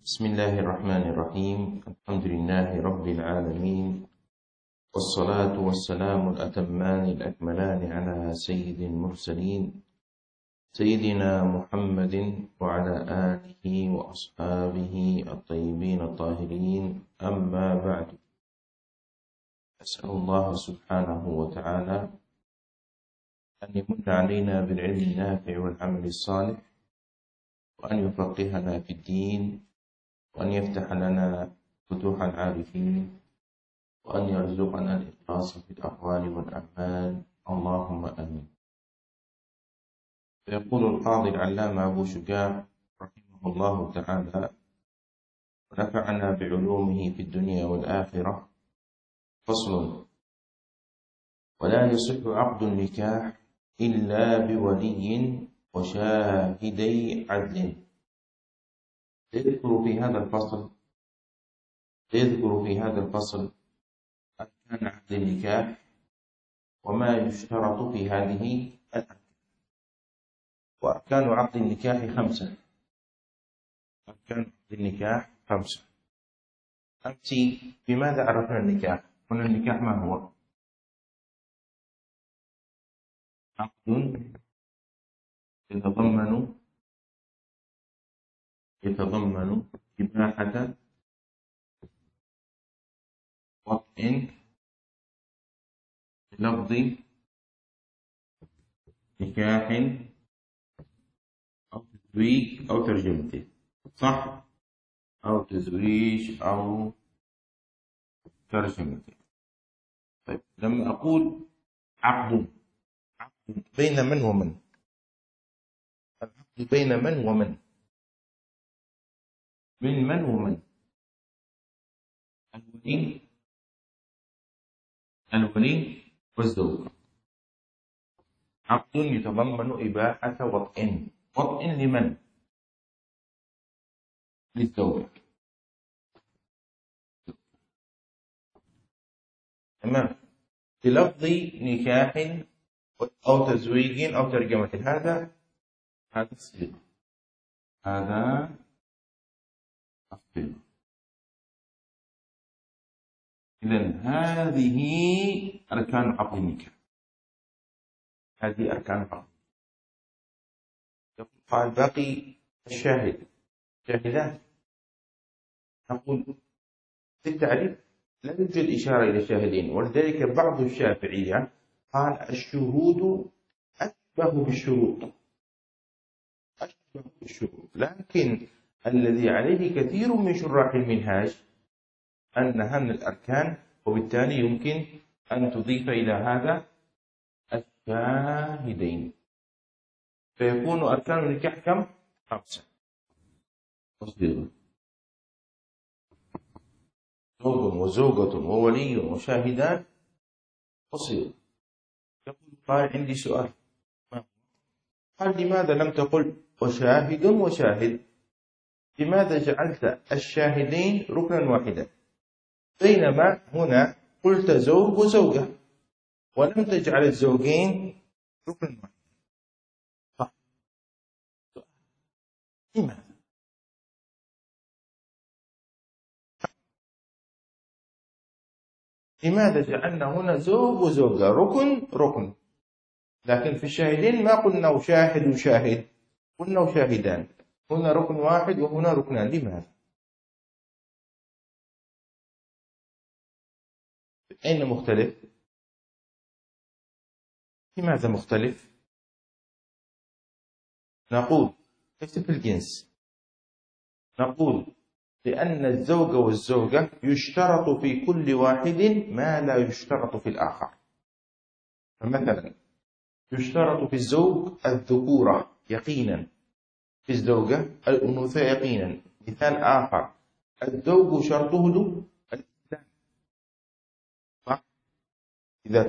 بسم الله الرحمن الرحيم. الحمد لله رب العالمين، والصلاة والسلام الأتمان الأكملان على سيد المرسلين سيدنا محمد وعلى آله وأصحابه الطيبين الطاهرين. أما بعد، أسأل الله سبحانه وتعالى أن يمن علينا بالعلم النافع والعمل الصالح، وأن يفقهنا في الدين، وأن يفتح لنا فتوح العارفين، وأن يرزقنا الإخلاص في الأقوال والأعمال، اللهم آمين. فيقول القاضي العلامة أبو شجاع رحمه الله تعالى ونفعنا بعلومه في الدنيا والآخرة: فصل: ولا يصح عقد النكاح إلا بولي وشاهدي عدل. يذكر في هذا الفصل أركان عقد النكاح وما يشترط في هذه الأركان. وأركان عقد النكاح 5. أركان عقد النكاح 5. أمس بماذا عرفنا النكاح؟ قلنا النكاح ما هو؟ عقد يتضمن إباحة وطء بلفظ نكاح أو تزويج أو ترجمته، صح؟ أو تزويج أو ترجمته. طيب، لما أقول عقد بين من ومن؟ العقد بين من ومن؟ بين من ومن؟ الولي والزوج. عقد يتضمن إباحة وطء لمن؟ للزوج. تمام. بلفظ نكاح أو تزويج أو ترجمة. هذا الصيغة. هذا الصيغة. إذن هذه أركان عقد النكاح. هذه أركان عقد. قال باقي الشاهدان. نقول في التعريف لا يوجد إشارة إلى الشاهدين، ولذلك بعض الشافعية قال الشهود أشبه بالشروط، لكن الذي عليه كثير من شراح المنهاج أنها من الأركان، وبالتالي يمكن أن تضيف إلى هذا الشاهدين، فيكون أركان النكاح كم؟ 5. زوج وزوجة وولي وشاهدان وصيغة. قال عندي سؤال. قال لماذا لم تقل وشاهد وشاهد؟ لماذا جعلت الشاهدين ركنا واحدا، بينما هنا قلت زوج وزوجة ولم تجعل الزوجين ركنا واحدا؟ صح. لماذا جعلنا هنا زوج وزوجة ركن، لكن في الشاهدين ما قلنا وشاهد وشاهد، قلنا وشاهدان. هنا ركن واحد وهنا ركنان. لماذا؟ أين مختلف؟ لماذا مختلف؟ نقول ليس في الجنس، نقول لأن الزوج والزوجة يشترط في كل واحد ما لا يشترط في الآخر. فمثلا يشترط في الزوج الذكورة يقينا، في الزوجة الأنوثة يقينا. مثال آخر: الزوج شرطه الإسلام، صح؟ إذا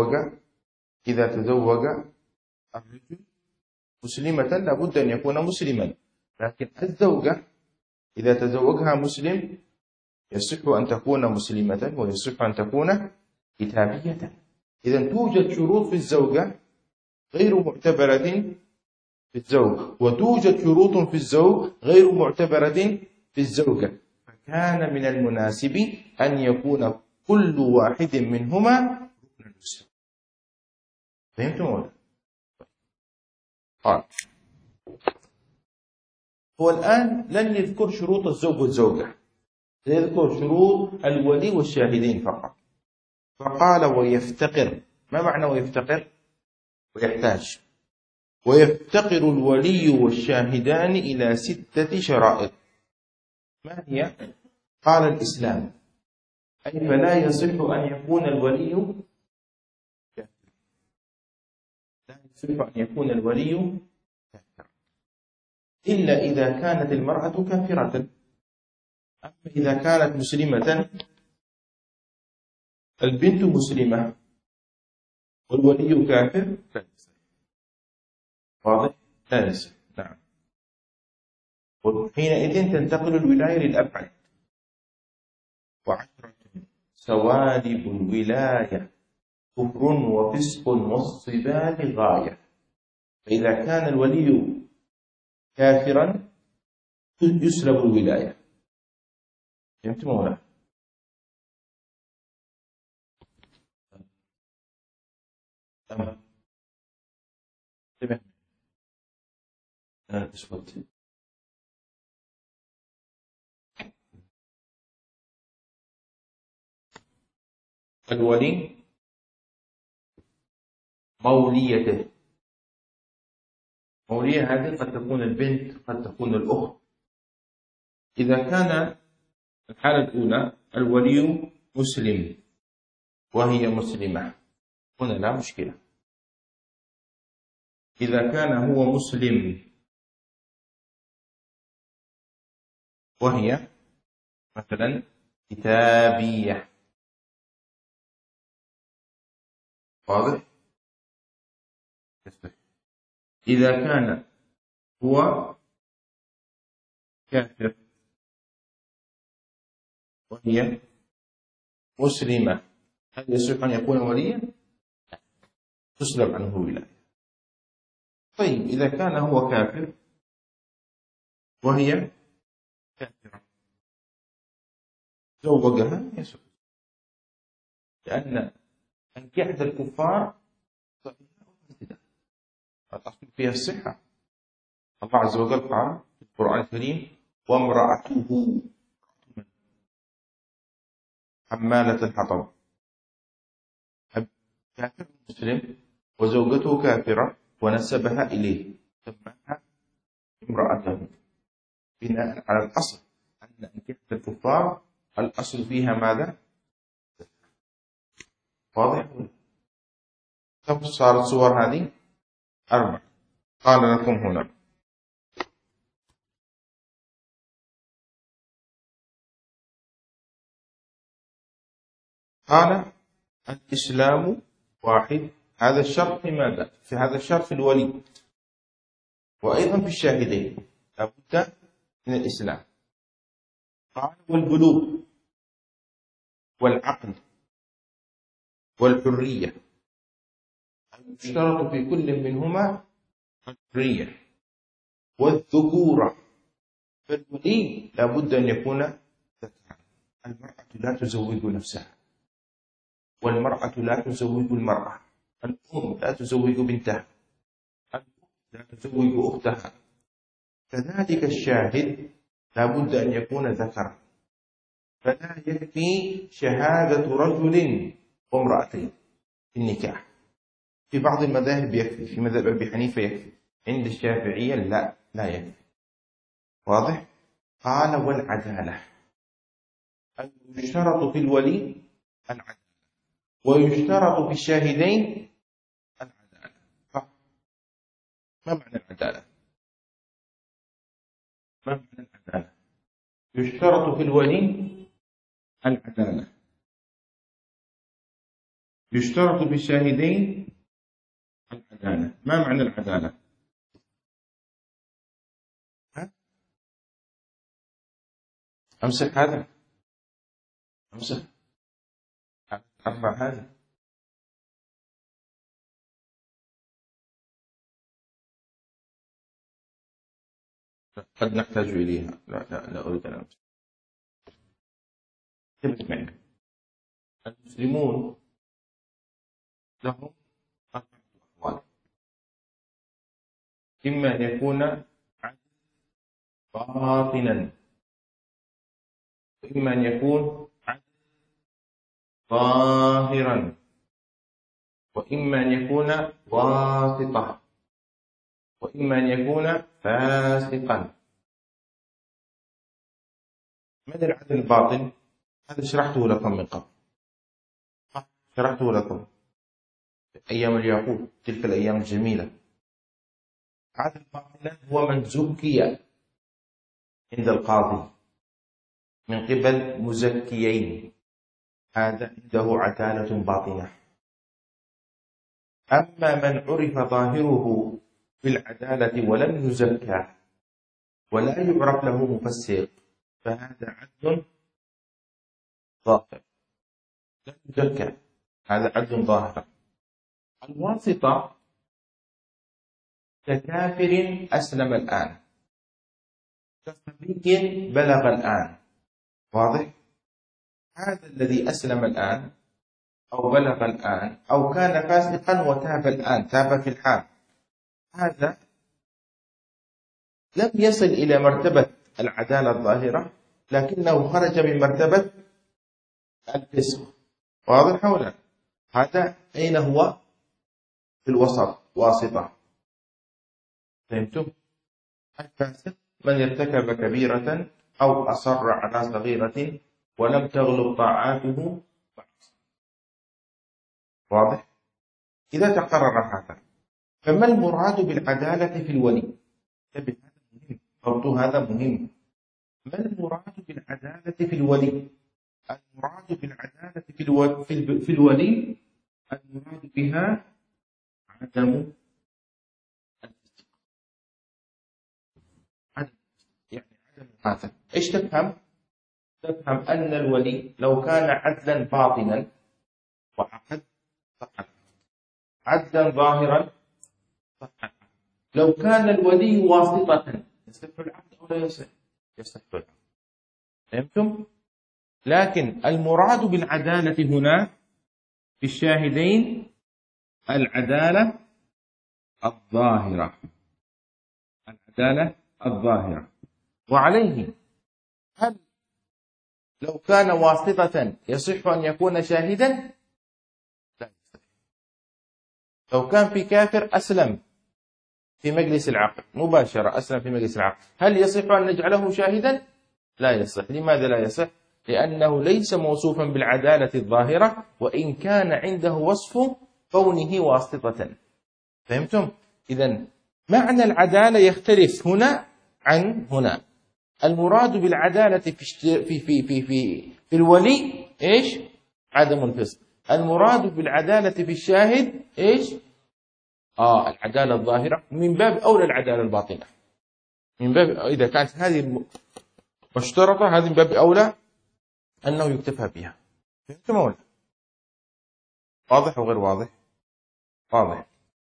تزوج الرجل مسلمة لابد أن يكون مسلما، لكن الزوجة إذا تزوجها مسلم يصح أن تكون مسلمة ويصح أن تكون كتابية. إذن توجد شروط في الزوجة غير معتبرة في الزوج، وتوجد شروط في الزوج غير معتبرة في الزوجة، فكان من المناسب أن يكون كل واحد منهما ركنا مسلم. فهمتم ولا؟ قال هو الآن لن يذكر شروط الزوج والزوجة، سيذكر شروط الولي والشاهدين فقط. فقال ويفتقر. ما معنى ويفتقر؟ ويحتاج. ويفتقر الولي والشاهدان إلى 6 شرائط. ما هي؟ قال الإسلام، أي فلا يصح أن يكون الولي لا يصح أن يكون الولي إلا إذا كانت المرأة كافرة. أما إذا كانت مسلمة، البنت مسلمة والولي كافر لا يصح. واضح؟ لا يصح. نعم. وحينئذ تنتقل الولاية للأبعد. وعشرة سوالب الولاية كفر وفسق والصباب غاية. فإذا كان الولي كافرا يسلب الولاية. فهمت مولانا؟ تمام. انتبه. أنا أسود. الولي موليته. مولية هذه قد تكون البنت، قد تكون الأخت. إذا كان الحالة الأولى الولي مسلم وهي مسلمة، هنا لا مشكلة. إذا كان هو مسلم وهي مثلا كتابية، واضح؟ إذا كان هو كافر وهي مسلمة، هل يصح أن يكون وليا؟ تسلب عنه الولاية. طيب إذا كان هو كافر وهي كافرة زوجها يسوع، لأن أنكحة الكفار صحيحة. الأصل فيها الصحة. الله عز وجل قال في القرآن الكريم وامرأته حمالة الحطب. كافر مسلم وزوجته كافرة ونسبها إليه سماها امرأته، بناء على الأصل أن أنكحة الكفار الأصل فيها ماذا؟ واضح؟ كم صارت صور هذه؟ 4. قال لكم هنا قال الإسلام واحد. هذا الشرط في ماذا؟ في هذا الشرط في الولي، وأيضا في الشاهدين لابد من الإسلام. قال والبلوغ والعقل والحرية، يشترط في كل منهما الحرية والذكورة. فالولي لابد أن يكون ذكرا. المرأة لا تزوج نفسها، والمرأة لا تزوج المرأة، الأم لا تزوج بنتها، الأخت لا تزوج أختها. كذلك الشاهد لابد أن يكون ذكرا، فلا يكفي شهادة رجل وامرأتين في النكاح. في بعض المذاهب يكفي، في مذهب أبي حنيفة يكفي، عند الشافعية لا يكفي. واضح؟ قال والعدالة، أن يشترط في الولي العدالة ويشترط في الشاهدين العدالة. ما معنى العدالة؟ ما معنى العدالة؟ يشترط في الولي العدالة، يشترط في الشاهدين العدالة. ما معنى العدالة؟ أمسح هذا، أمسح أرفع هذا. قد نحتاج إليها. لا أريد أن انتبه معي. المسلمون لهم أربعة أحوال: إما أن يكون عدل باطنا، وإما أن يكون عدل ظاهرا، وإما أن يكون واسطة، وإما أن يكون فاسقا. من العدل الباطن؟ هذا شرحته لكم من قبل، شرحته لكم أيام اليعقوب، تلك الأيام الجميلة. عدل باطنا هو من زكي عند القاضي من قبل مزكيين، هذا عنده عدالة باطنة. أما من عرف ظاهره بالعدالة ولم يزكى ولا يعرف له مفسر، فهذا عدل ظاهر لا يزكى، هذا عدل ظاهر. الواسطة ككافر أسلم الآن، كصبي بلغ الآن، واضح؟ هذا الذي أسلم الآن أو بلغ الآن أو كان فاسقا وتاب الآن، تاب في الحال، هذا لم يصل إلى مرتبة العدالة الظاهرة، لكنه خرج من مرتبة الفسق، واضح أو لا؟ هذا أين هو؟ في الوسط، واسطة. فهمتم؟ الفاسق من ارتكب كبيرة أو أصر على صغيرة ولم تغلب طاعاته، واضح؟ إذا تقرر هذا، فما المراد بالعدالة في الولي؟ هذا مهم، ضبط هذا مهم. ما المراد بالعدالة في الولي؟ المراد بالعدالة في الولي، المراد بها عدم الفسق، يعني عدم هذا. إيش تفهم؟ تفهم أن الولي لو كان عدلا باطنا وعقد صح، عدلا ظاهرا صح. لو كان الولي واسطة يصح العقد أو لا يصح؟ يصح العقد. فهمتم؟ لكن المراد بالعدالة هنا في الشاهدين العدالة الظاهرة، العدالة الظاهرة. وعليه، هل لو كان واسطة يصح أن يكون شاهدا؟ لا يصح. لو كان في كافر أسلم في مجلس العقد مباشرة، أسلم في مجلس العقد، هل يصح أن نجعله شاهدا؟ لا يصح. لماذا لا يصح؟ لأنه ليس موصوفا بالعدالة الظاهرة، وإن كان عنده وصف كونه واسطة. فهمتم؟ إذن معنى العدالة يختلف هنا عن هنا. المراد بالعدالة في الولي إيش؟ عدم الفسق. المراد بالعدالة في الشاهد إيش؟ العدالة الظاهرة، من باب أولى العدالة الباطنة، من باب إذا كانت هذه مشترطة، هذه من باب أولى أنه يكتفى بها. فهمتم ولا؟ واضح وغير واضح؟ واضح.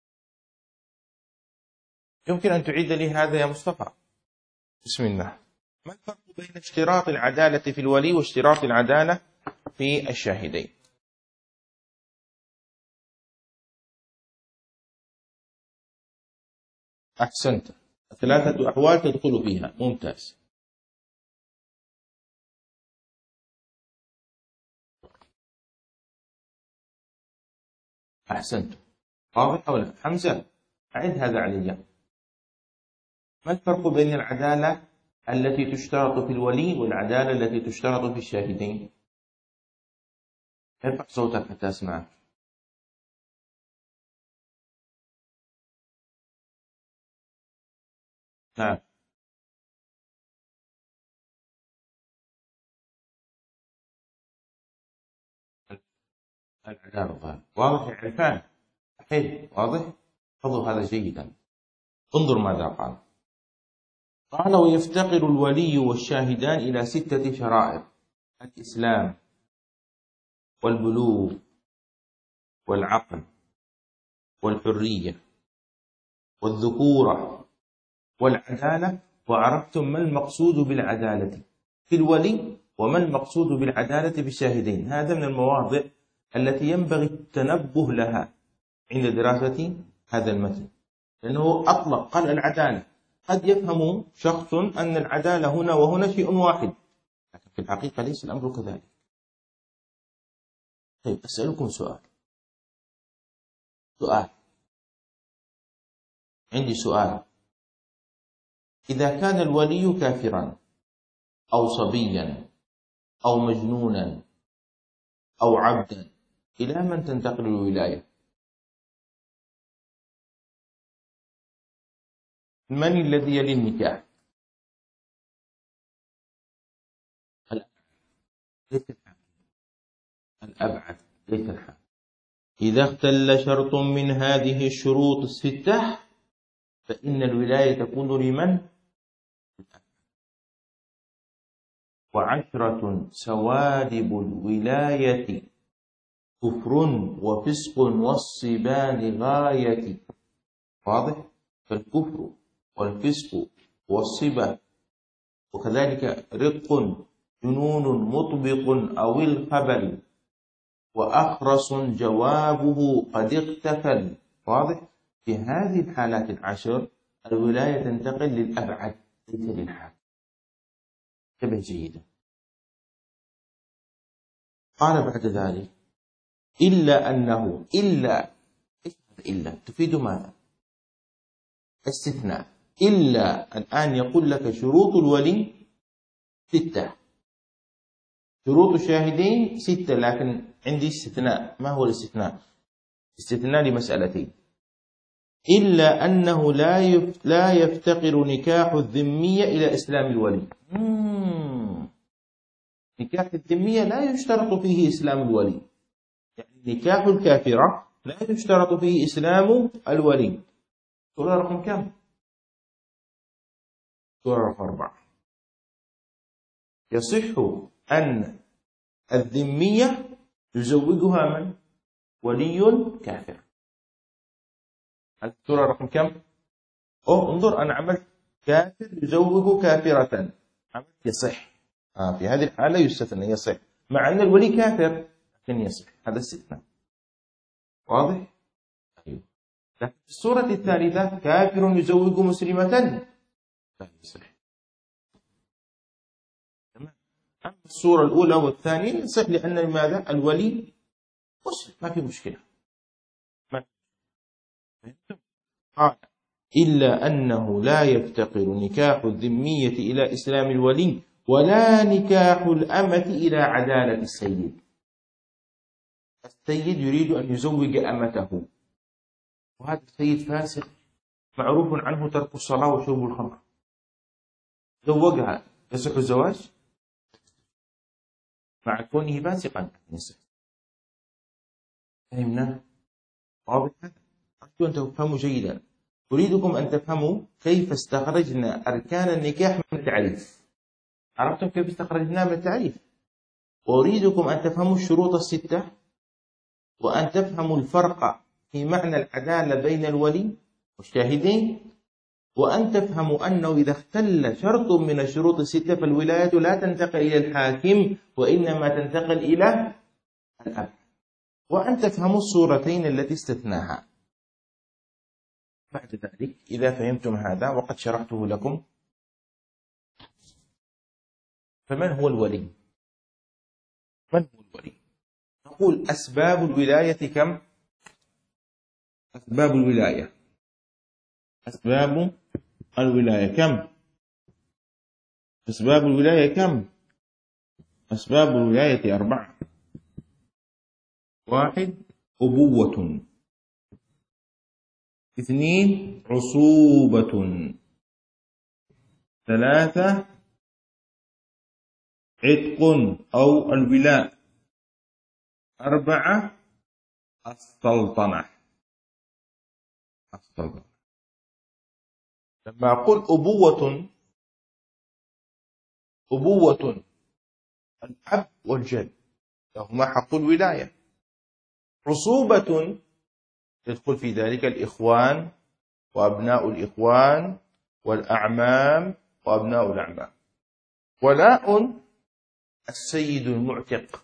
يمكن أن تعيد لي هذا يا مصطفى؟ بسم الله. ما الفرق بين اشتراط العدالة في الولي واشتراط العدالة في الشاهدين؟ أحسنت، 3 أحوال تدخل فيها، ممتاز. أحسنت، واضح ولا حمزة؟ أعد هذا علي. ما الفرق بين العدالة التي تشترط في الولي والعدالة التي تشترط في الشاهدين؟ ارفع صوتك حتى أسمعك. نعم. العدالة واضح يا عرفان؟ حلو، واضح؟ خذوا هذا جيدا. انظر ماذا قال. قال: ويفتقر الولي والشاهدان إلى 6 شرائط: الإسلام، والبلوغ، والعقل، والحرية، والذكورة، والعدالة، وعرفتم ما المقصود بالعدالة في الولي وما المقصود بالعدالة في الشاهدين. هذا من المواضع التي ينبغي التنبه لها عند دراسة هذا المتن، لأنه أطلق قال العدالة. قد يفهم شخص أن العدالة هنا وهنا شيء واحد، لكن في الحقيقة ليس الأمر كذلك. طيب أسألكم سؤال، عندي سؤال. إذا كان الولي كافرا أو صبيا أو مجنونا أو عبدا، إلى من تنتقل الولاية؟ من الذي يلي النكاح؟ الأبعد ليس الحاكم. إذا اختل شرط من هذه الشروط الستة فإن الولاية تكون لمن؟ وعشرة سوادب الولاية كفر وفسق والصبان غاية. واضح؟ فالكفر والفسق والصبا وكذلك رق جنون مطبق أو الخبل وأخرس جوابه قد اختفل. واضح؟ في هذه الحالات العشر الولاية تنتقل للأبعد ليس للحاكم. انتبه جيدا. قال بعد ذلك إلا أنه إلا تفيد ماذا؟ استثناء. إلا الآن يقول لك شروط الولي 6، شروط الشاهدين 6، لكن عندي استثناء. ما هو الاستثناء؟ استثناء لمسألتين. إلا أنه لا يفتقر نكاح الذمية إلى إسلام الولي. نكاح الذمية لا يشترط فيه إسلام الولي، يعني نكاح الكافرة لا يشترط فيه إسلام الولي. سورة رقم كم؟ سورة رقم 4. يصح أن الذمية يزوجها من؟ ولي كافر. السورة رقم كم؟ انظر، أنا عملت كافر يزوج كافرة، عملت يصح. في هذه الحالة يستثنى يصح، مع أن الولي كافر لكن يصح. هذا استثناء. واضح؟ أيوه. لكن في السورة الثالثة كافر يزوج مسلمة لا يصح. تمام. أما السورة الأولى والثانية يصح، لأن ماذا؟ الولي مسلم، ما في مشكلة. قال إلا أنه لا يفتقر نكاح الذمية إلى إسلام الولي ولا نكاح الأمة إلى عدالة السيد. السيد يريد أن يزوج أمته، وهذا السيد فاسق معروف عنه ترك الصلاة وشرب الخمر، زوجها، يصح الزواج مع كونه فاسقا؟ يصح. فهمنا؟ واضح؟ أرجو أن تفهموا جيدا. أريدكم أن تفهموا كيف استخرجنا أركان النكاح من التعريف. عرفتم كيف استخرجناه من التعريف؟ وأريدكم أن تفهموا الشروط الستة، وأن تفهموا الفرق في معنى العدالة بين الولي والشاهدين، وأن تفهموا أنه إذا اختل شرط من الشروط الستة فالولاية لا تنتقل إلى الحاكم وإنما تنتقل إلى الأب، وأن تفهموا الصورتين التي استثناها. بعد ذلك إذا فهمتم هذا وقد شرحته لكم، فمن هو الولي؟ من هو الولي؟ نقول أسباب الولاية كم؟ أسباب الولاية كم؟ أسباب الولاية كم؟ أسباب الولاية 4. 1 أبوة، 2 عصوبة، 3 عتق أو الولاء، 4 السلطنة. لما أقول أبوة الأب والجد لهما حق الولاية. عصوبة يدخل في ذلك الإخوان وأبناء الإخوان والأعمام وأبناء الأعمام. ولاء السيد المعتق،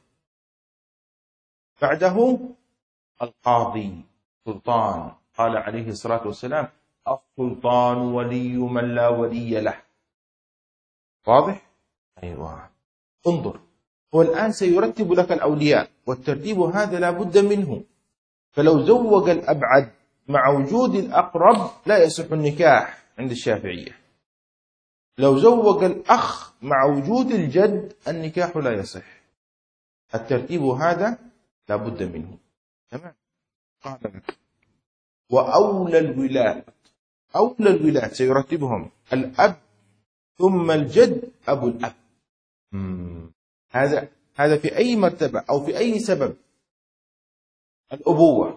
بعده القاضي سلطان. قال عليه الصلاة والسلام: السلطان ولي من لا ولي له. واضح؟ أيوة. انظر، هو الآن سيرتب لك الأولياء، والترتيب هذا لا بد منه. فلو زوج الأبعد مع وجود الأقرب لا يصح النكاح عند الشافعية. لو زوج الأخ مع وجود الجد النكاح لا يصح. الترتيب هذا لا بد منه. تمام. قال لك: وأولى الولاة، أولى الولاة سيرتبهم الأب ثم الجد أبو الأب. هذا في أي مرتبة أو في أي سبب الأبوة.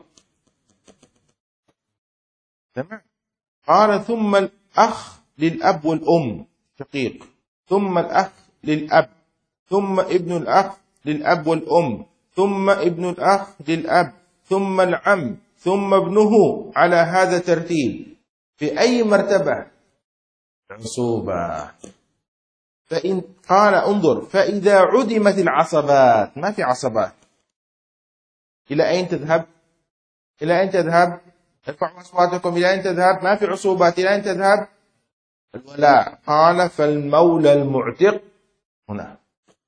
تمام. قال: ثم الأخ للأب والأم شقيق، ثم الأخ للأب، ثم ابن الأخ للأب والأم، ثم ابن الأخ للأب، ثم العم، ثم ابنه، على هذا ترتيب. في أي مرتبة؟ عصوبة. فإن قال: انظر، فإذا عدمت العصبات، ما في عصبات، إلى أين تذهب؟ إلى أين تذهب؟ ارفعوا أصواتكم. إلى أين تذهب؟ ما في عصوبات. إلى أين تذهب؟ الولاء. قال: فالمولى المعتق هنا،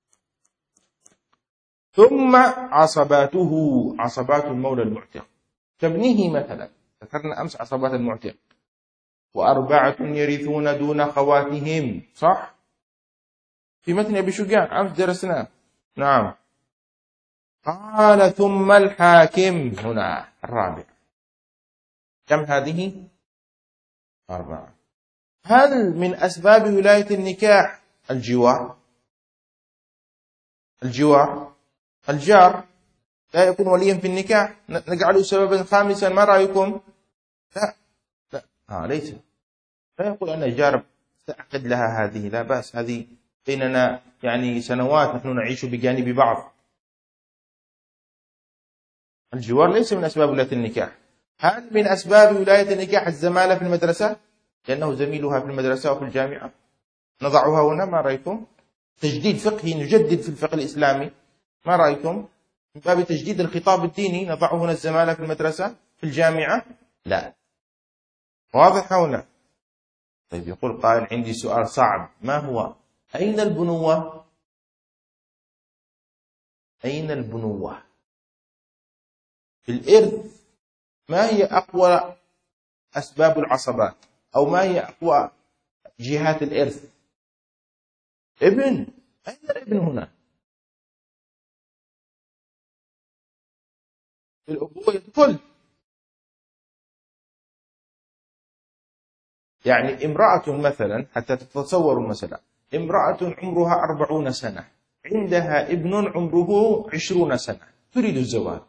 ثم عصباته، عصبات المولى المعتق كابنه مثلا، ذكرنا أمس عصبات المعتق. وأربعة يرثون دون خواتهم، صح؟ في متن أبي شجاع أمس درسنا. نعم. قال: ثم الحاكم هنا الرابع. كم هذه؟ 4. هل من أسباب ولاية النكاح الجوار؟ الجوار، الجار لا يكون وليا في النكاح، نجعله سببا خامسا. ما رأيكم؟ لا لا، ليس. لا يقول أنا جار سأعقد لها هذه، لا بأس، هذه بيننا يعني سنوات نحن نعيش بجانب بعض. الجوار ليس من أسباب ولاية النكاح. هل من أسباب ولاية النكاح الزمالة في المدرسة؟ لأنه زميلها في المدرسة وفي الجامعة. نضعها هنا. ما رأيكم؟ تجديد فقهي، نجدد في الفقه الإسلامي. ما رأيكم؟ من باب تجديد الخطاب الديني نضع هنا الزمالة في المدرسة في الجامعة؟ لا. واضح هنا؟ طيب، يقول قائل: عندي سؤال صعب. ما هو؟ أين البنوة؟ أين البنوة في الإرث؟ ما هي أقوى أسباب العصبات، أو ما هي أقوى جهات الإرث؟ ابن. أين الابن هنا؟ في الأبوة يدخل. يعني امرأة مثلا، حتى تتصوروا مثلا، امرأة عمرها 40 سنة، عندها ابن عمره 20 سنة، تريد الزواج.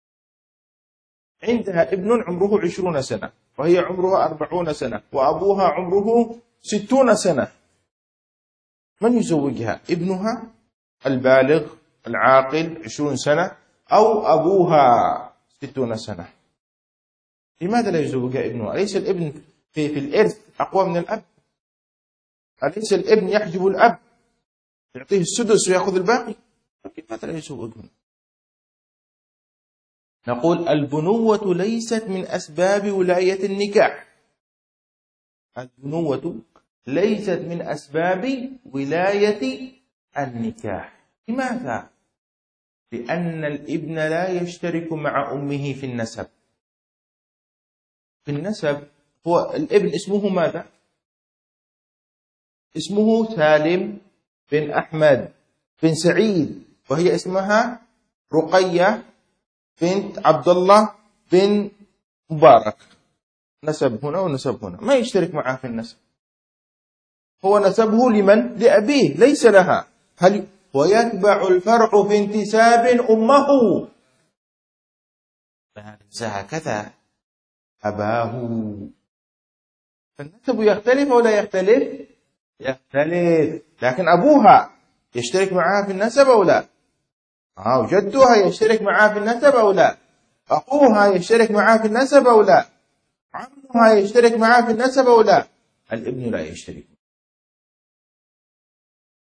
عندها ابن عمره 20 سنة وهي عمرها 40 سنة وأبوها عمره 60 سنة. من يزوجها؟ ابنها البالغ العاقل 20 سنة، أو أبوها 60 سنة؟ لماذا لا يزوجها ابنها؟ أليس الابن في الإرث أقوى من الأب؟ أليس الابن يحجب الأب، يعطيه السدس ويأخذ الباقي؟ لماذا لا يزوجها؟ نقول: البنوة ليست من أسباب ولاية النكاح. البنوة ليست من أسباب ولاية النكاح. لماذا؟ لأن الابن لا يشترك مع أمه في النسب. في النسب هو الابن اسمه ماذا؟ اسمه سالم بن أحمد بن سعيد، وهي اسمها رقية بنت عبد الله بن مبارك. نسب هنا ونسب هنا، ما يشترك معها في النسب. هو نسبه لمن؟ لأبيه، ليس لها. ويتبع الفرع في انتساب أمه، هكذا أباه. فالنسب يختلف ولا يختلف؟ يختلف. لكن أبوها يشترك معها في النسب أو لا؟ وجدها يشترك معها في النسب أو لا؟ أخوها يشترك معها في النسب أو لا؟ عمها يشترك معها في النسب أو لا؟ الابن لا يشترك.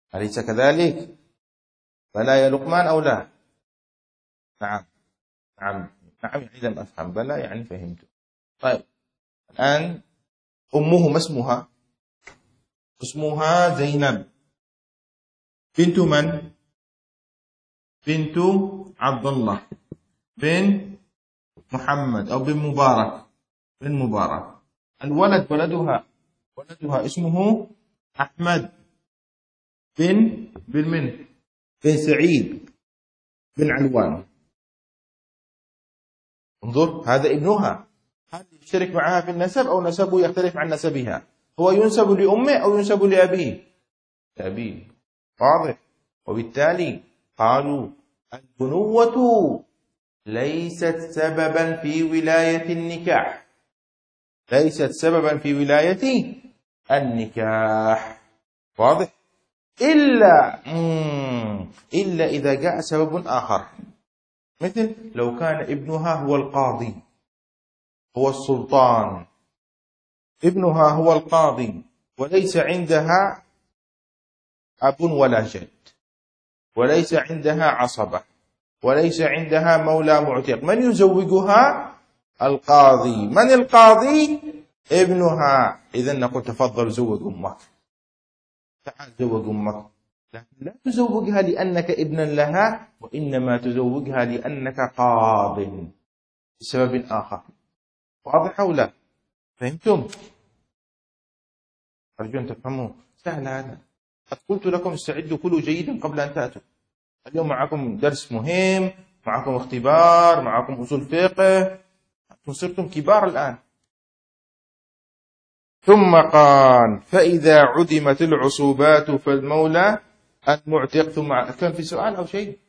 أليس كذلك؟ بلى يا لقمان أو لا؟ نعم نعم نعم، يعني لم أفهم. بلى يعني فهمت. طيب الآن أمه ما اسمها؟ اسمها زينب بنت من؟ بنت عبد الله بن محمد أو بن مبارك، بن مبارك. الولد ولدها اسمه أحمد بن من؟ بن سعيد بن علوان. انظر، هذا ابنها. هل يشترك معها في النسب أو نسبه يختلف عن نسبها؟ هو ينسب لأمه أو ينسب لأبيه؟ لأبيه. واضح. وبالتالي قالوا البنوة ليست سببا في ولاية النكاح، ليست سببا في ولاية النكاح. واضح. إلا إذا جاء سبب آخر، مثل لو كان ابنها هو القاضي، هو السلطان، ابنها هو القاضي وليس عندها أب ولا جد، وليس عندها عصبة، وليس عندها مولى معتق، من يزوجها؟ القاضي. من القاضي؟ ابنها. إذن نقول تفضل زوج أمك، تعال زوج أمك. لكن لا تزوجها لأنك ابنا لها، وإنما تزوجها لأنك قاض بسبب آخر. واضح أو لا؟ فهمتم؟ أرجو أن تفهموا. سهل هذا. قد قلت لكم استعدوا كلوا جيدا قبل أن تأتوا. اليوم معكم درس مهم، معكم اختبار، معكم أصول فقه، أنتم صرتم كبار الآن. ثم قال فإذا عدمت العصوبات فالمولى المعتق. ثم كان في سؤال أو شيء؟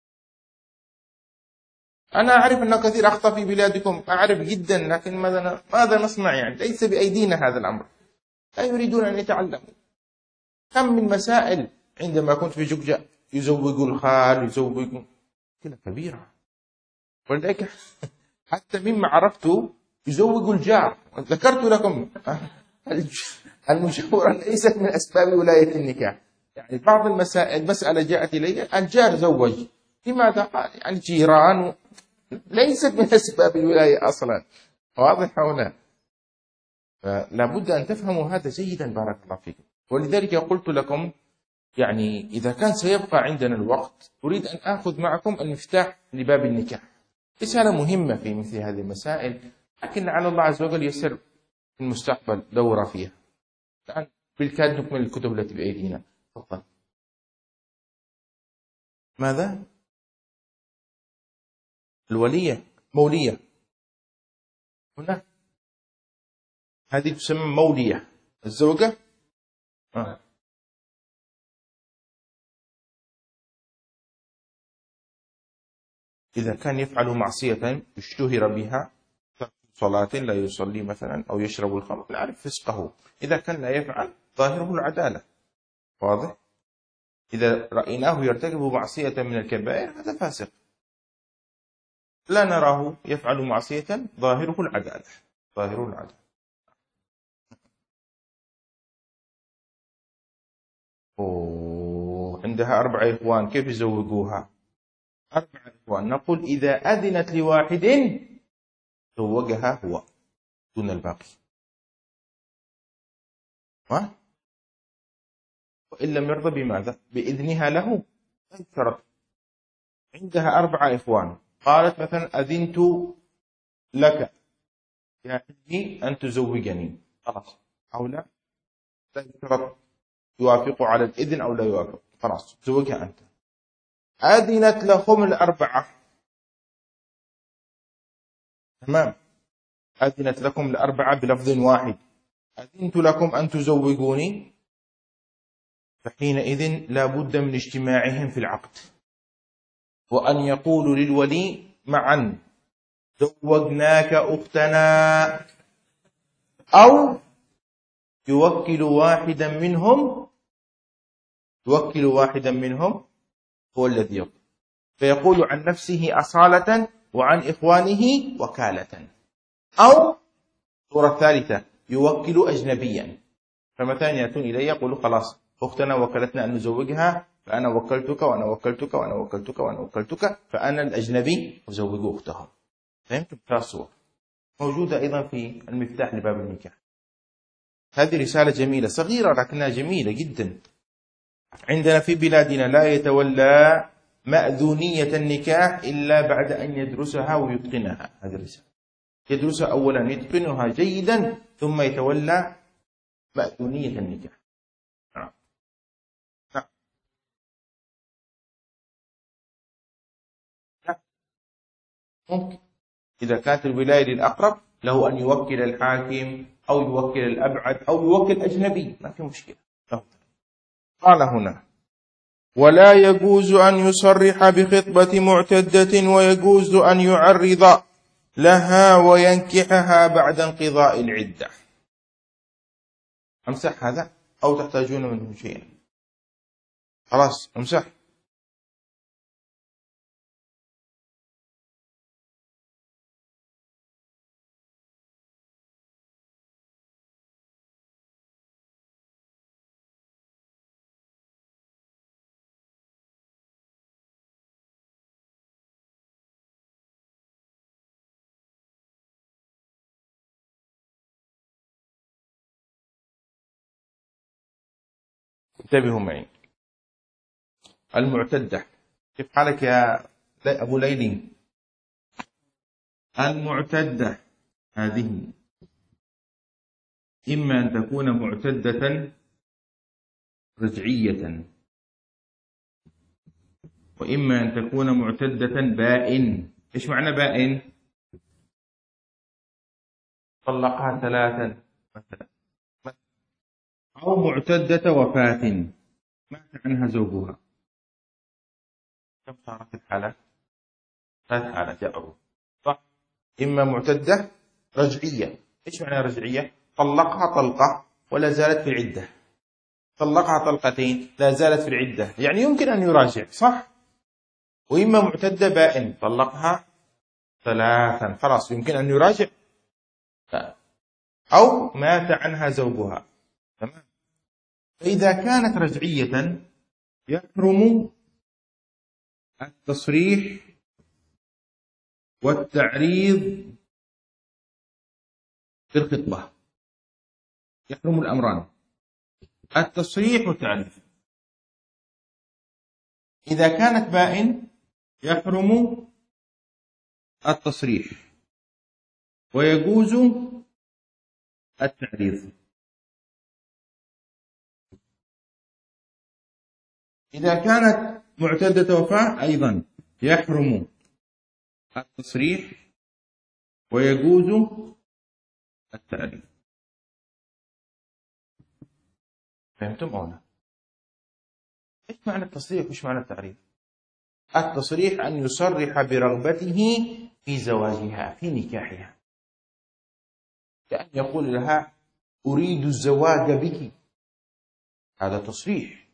أنا أعرف أنه كثير أخطأ في بلادكم، أعرف جدا، لكن ماذا نصنع؟ يعني ليس بأيدينا هذا الأمر، لا يريدون أن يتعلموا. كم من مسائل عندما كنت في جوجا يزوجوا الخال، يزوجوا كلها كبيرة. ولذلك حتى مما عرفت يزوجوا الجار. ذكرت لكم المشهورة ليست من أسباب ولاية النكاح. يعني بعض المسائل، مسألة جاءت إلي الجار زوج. لماذا؟ قال يعني جيران، ليست من أسباب الولاية أصلا. واضح هنا. فلا بد أن تفهموا هذا جيدا. بارك الله فيكم. ولذلك قلت لكم يعني إذا كان سيبقى عندنا الوقت أريد أن آخذ معكم المفتاح لباب النكاح. رسالة مهمة في مثل هذه المسائل، لكن لعل الله عز وجل يسر في المستقبل دورة فيها. الآن بالكاد نكمل الكتب التي بأيدينا. تفضل. ماذا؟ الولية، مولية. هنا هذه تسمى مولية. الزوجة إذا كان يفعل معصية اشتهر بها، صلاة لا يصلي مثلا أو يشرب الخمر، نعرف فسقه. إذا كان لا يفعل ظاهره العدالة. واضح. إذا رأيناه يرتكب معصية من الكبائر هذا فاسق، لا نراه يفعل معصية ظاهره العدالة، ظاهره العدالة. عندها 4 إخوان، كيف يزوجوها؟ 4 إخوان. نقول إذا أذنت لواحد زوجها هو دون الباقي. وإن لم يرضى بماذا؟ بإذنها له. شرط. عندها 4 إخوان، قالت مثلا أذنت لك يا ابني أن تزوجني، خلاص. أو لا يشترط يوافق على الإذن أو لا يوافق، خلاص زوجها أنت. أذنت لهم ال4، تمام. أذنت لكم ال4 بلفظ واحد، أذنت لكم أن تزوجوني، فحينئذ لا بد من اجتماعهم في العقد، وأن يقولوا للولي معا زوجناك أختنا، أو يوكل واحدا منهم هو الذي يقول، فيقول عن نفسه أصالة وعن إخوانه وكالة. أو صورة ثالثة يوكل أجنبيا، فمثلا يأتون إليه يقولوا خلاص أختنا وكلتنا أن نزوجها، فأنا وكلتك وأنا وكلتك وأنا وكلتك وأنا وكلتك، فأنا الأجنبي أزوج أختها. فهمتم؟ ثلاث صور موجودة أيضا في المفتاح لباب النكاح. هذه رسالة جميلة صغيرة لكنها جميلة جدا. عندنا في بلادنا لا يتولى مأذونية النكاح إلا بعد أن يدرسها ويتقنها. هذه الرسالة يدرسها أولا، يتقنها جيدا، ثم يتولى مأذونية النكاح. نعم. نعم. ممكن إذا كانت الولاية للأقرب له أن يوكل الحاكم أو يوكل الأبعد أو يوكل أجنبي، ما في مشكلة. قال هنا: ولا يجوز أن يصرح بخطبة معتدة، ويجوز أن يعرض لها وينكحها بعد انقضاء العدة. أمسح هذا أو تحتاجون منه شيئا؟ خلاص أمسح. انتبهوا معي. المعتدة، كيف حالك يا أبو ليلي؟ المعتدة هذه إما أن تكون معتدة رجعية، وإما أن تكون معتدة بائن. إيش معنى بائن؟ طلقها ثلاثا مثلا، أو معتدة وفاة مات عنها زوجها. كم صارت الحالات؟ ثلاث حالات يا أبو، صح؟ إما معتدة رجعية. إيش معنى رجعية؟ طلقها طلقة ولا زالت في العدة، طلقها طلقتين لا زالت في العدة، يعني يمكن أن يراجع، صح؟ وإما معتدة بائن، طلقها ثلاثا خلاص يمكن أن يراجع، لا. أو مات عنها زوجها، تمام. فإذا كانت رجعية يحرم التصريح والتعريض في الخطبة، يحرم الأمران، التصريح والتعريف. إذا كانت بائن يحرم التصريح ويجوز التعريض. إذا كانت معتدة وفاة أيضا يحرم التصريح ويجوز التعريف. فهمتم أو لا؟ إيش معنى التصريح وإيش معنى التعريف؟ التصريح أن يصرح برغبته في زواجها، في نكاحها، كأن يقول لها أريد الزواج بك، هذا تصريح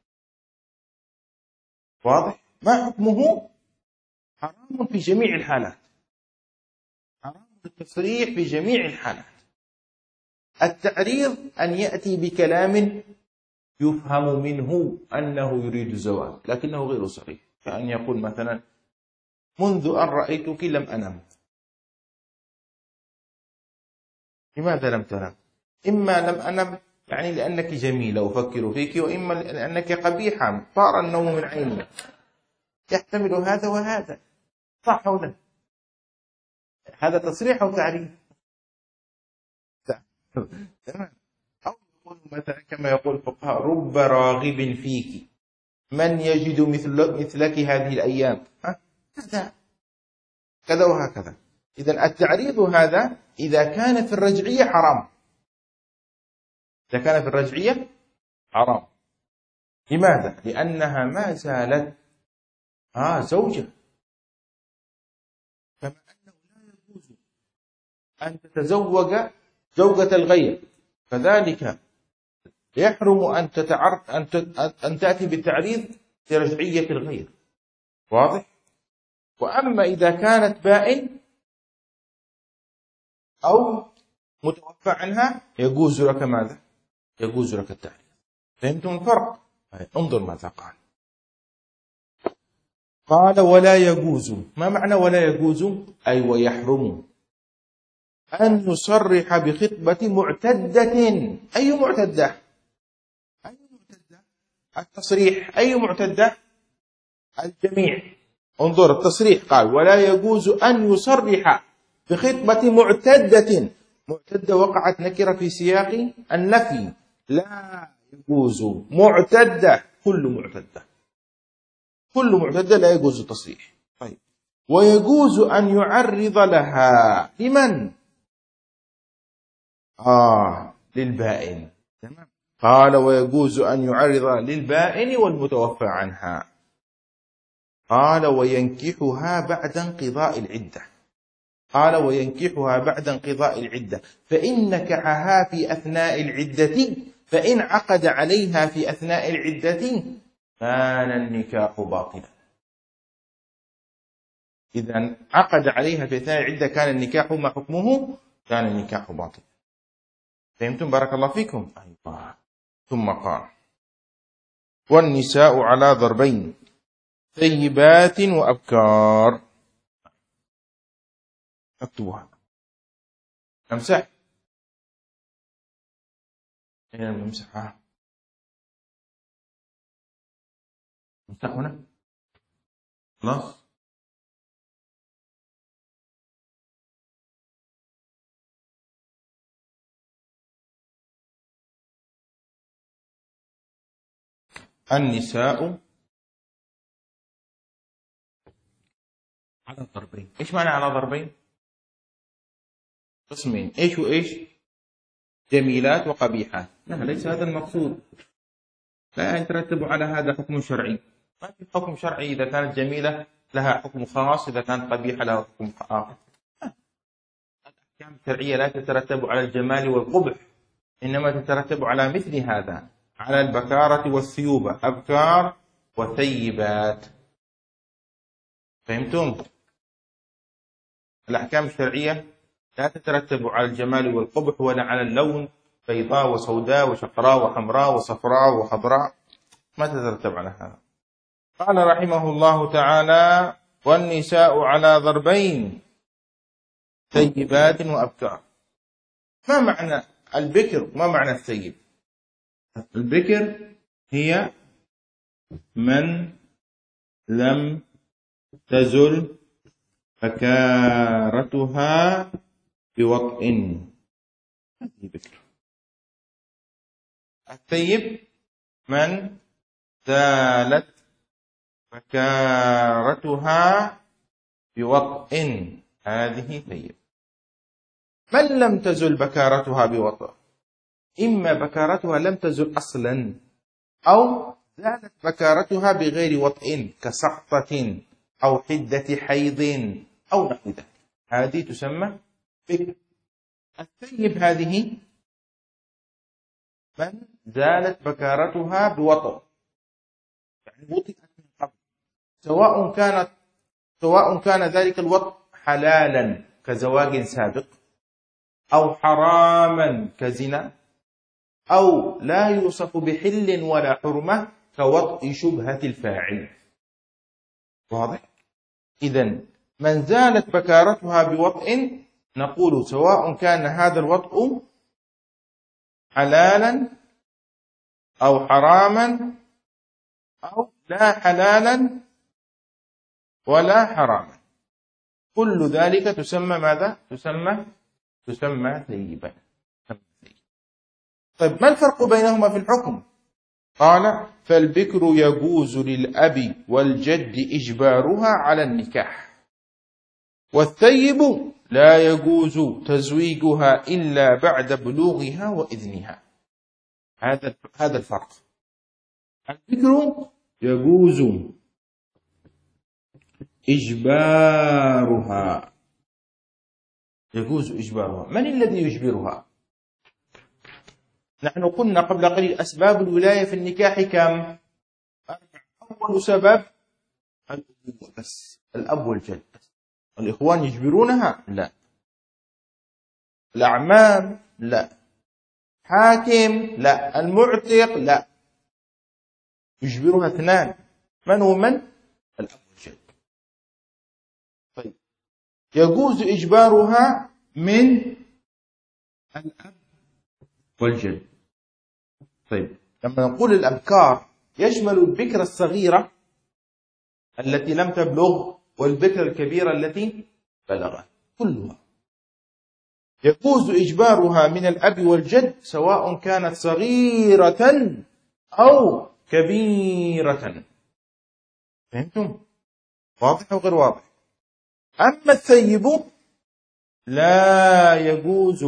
واضح. ما حكمه؟ حرام في جميع الحالات، حرام التصريح في جميع الحالات. التعريض أن يأتي بكلام يفهم منه أنه يريد الزواج لكنه غير صريح، كأن يقول مثلا منذ أن رأيتك لم أنم. لماذا لم تنم؟ إما لم أنم يعني لأنك جميلة وأفكر فيك، وإما لأنك قبيحة طار النوم من عيني. يحتمل هذا وهذا، صح أو لا؟ هذا تصريح أو تعريف؟ تمام. أو يقول مثلا كما يقول الفقهاء رب راغب فيك من يجد مثلك هذه الأيام، كذا كذا وهكذا. إذن التعريض هذا إذا كان في الرجعية حرام، إذا كان في الرجعية حرام. لماذا؟ لأنها ما زالت زوجة، كما أنه لا يجوز أن تتزوج زوجة الغير، كذلك يحرم أن تأتي بالتعريض في رجعية الغير، واضح؟ وأما إذا كانت بائن أو متوفى عنها يجوز لك ماذا؟ يجوز لك التعريض. فهمتم الفرق؟ انظر ماذا قال. قال ولا يجوز. ما معنى ولا يجوز؟ أي ويحرم أن يصرح بخطبة معتدة. أي معتدة؟ أي معتدة؟ التصريح. أي معتدة؟ الجميع. انظر التصريح قال ولا يجوز أن يصرح بخطبة معتدة. معتدة وقعت نكرة في سياق النفي. لا يجوز معتدة، كل معتدة، كل معتدة لا يجوز التصريح. طيب ويجوز أن يعرض لها. لمن؟ للبائن. تمام. قال ويجوز أن يعرض للبائن والمتوفى عنها. قال وينكحها بعد انقضاء العدة. قال وينكحها بعد انقضاء العدة، فإن نكحها في أثناء العدة، فإن عقد عليها في أثناء العدة كان النكاح باطلا. إذا عقد عليها في أثناء العدة كان النكاح ما حكمه؟ كان النكاح باطلا. فهمتم؟ بارك الله فيكم. أيوة. ثم قال والنساء على ضربين، ثيبات وأبكار. اكتبوها. امسح. أين الممسحة؟ امسح هنا. خلاص. النساء على ضربين. ايش معنى على ضربين؟ قسمين. ايش وايش؟ جميلات وقبيحات. لا، ليس هذا المقصود. لا يترتب على هذا حكم شرعي. ما في حكم شرعي إذا كانت جميلة لها حكم خاص، إذا كانت قبيحة لها حكم آخر. الأحكام الشرعية لا تترتب على الجمال والقبح، إنما تترتب على مثل هذا، على البكارة والثيوبة، أبكار وثيبات. فهمتم؟ الأحكام الشرعية لا تترتب على الجمال والقبح ولا على اللون، بيضاء وسوداء وشقراء وحمراء وصفراء وخضراء، ما تترتب على هذا. قال رحمه الله تعالى والنساء على ضربين، ثيبات وأبكار. ما معنى البكر؟ ما معنى الثيب؟ البكر هي من لم تزل بكارتها بوطء. هذه بكر. الثيب من زالت بكارتها بوطء، هذه ثيب. من لم تزل بكارتها بوطء، إما بكارتها لم تزل أصلا، أو زالت بكارتها بغير وطء كسقطة أو حدة حيض أو نحو ذلك، هذه تسمى بكر. الثيب هذه من زالت بكارتها بوطء، يعني وطئت من قبل، سواء كان ذلك الوطء حلالا كزواج سابق، أو حراما كزنا، أو لا يوصف بحل ولا حرمة كوطء شبهة الفاعل. واضح؟ إذن من زالت بكارتها بوطء نقول سواء كان هذا الوطء حلالا أو حراما أو لا حلالا ولا حراما، كل ذلك تسمى ماذا؟ تسمى ثيبا. طيب ما الفرق بينهما في الحكم؟ قال فالبكر يجوز للأب والجد إجبارها على النكاح، والثيب لا يجوز تزويجها إلا بعد بلوغها وإذنها. هذا الفرق. البكر يجوز إجبارها. من الذي يجبرها؟ نحن قلنا قبل قليل أسباب الولاية في النكاح كم؟ أول سبب الأبوة بس، الأب والجد. الإخوان يجبرونها؟ لا. الأعمام؟ لا. حاكم؟ لا. المعتق؟ لا. يجبرها اثنان، من ومن؟ الأب والجد. طيب يجوز إجبارها من الأب والجد. طيب لما نقول الأبكار يشمل البكرة الصغيرة التي لم تبلغ والبكرة الكبيرة التي بلغت، كلها يجوز إجبارها من الأب والجد سواء كانت صغيرة أو كبيرة. فهمتم؟ واضح أو غير واضح؟ أما الثيب لا يجوز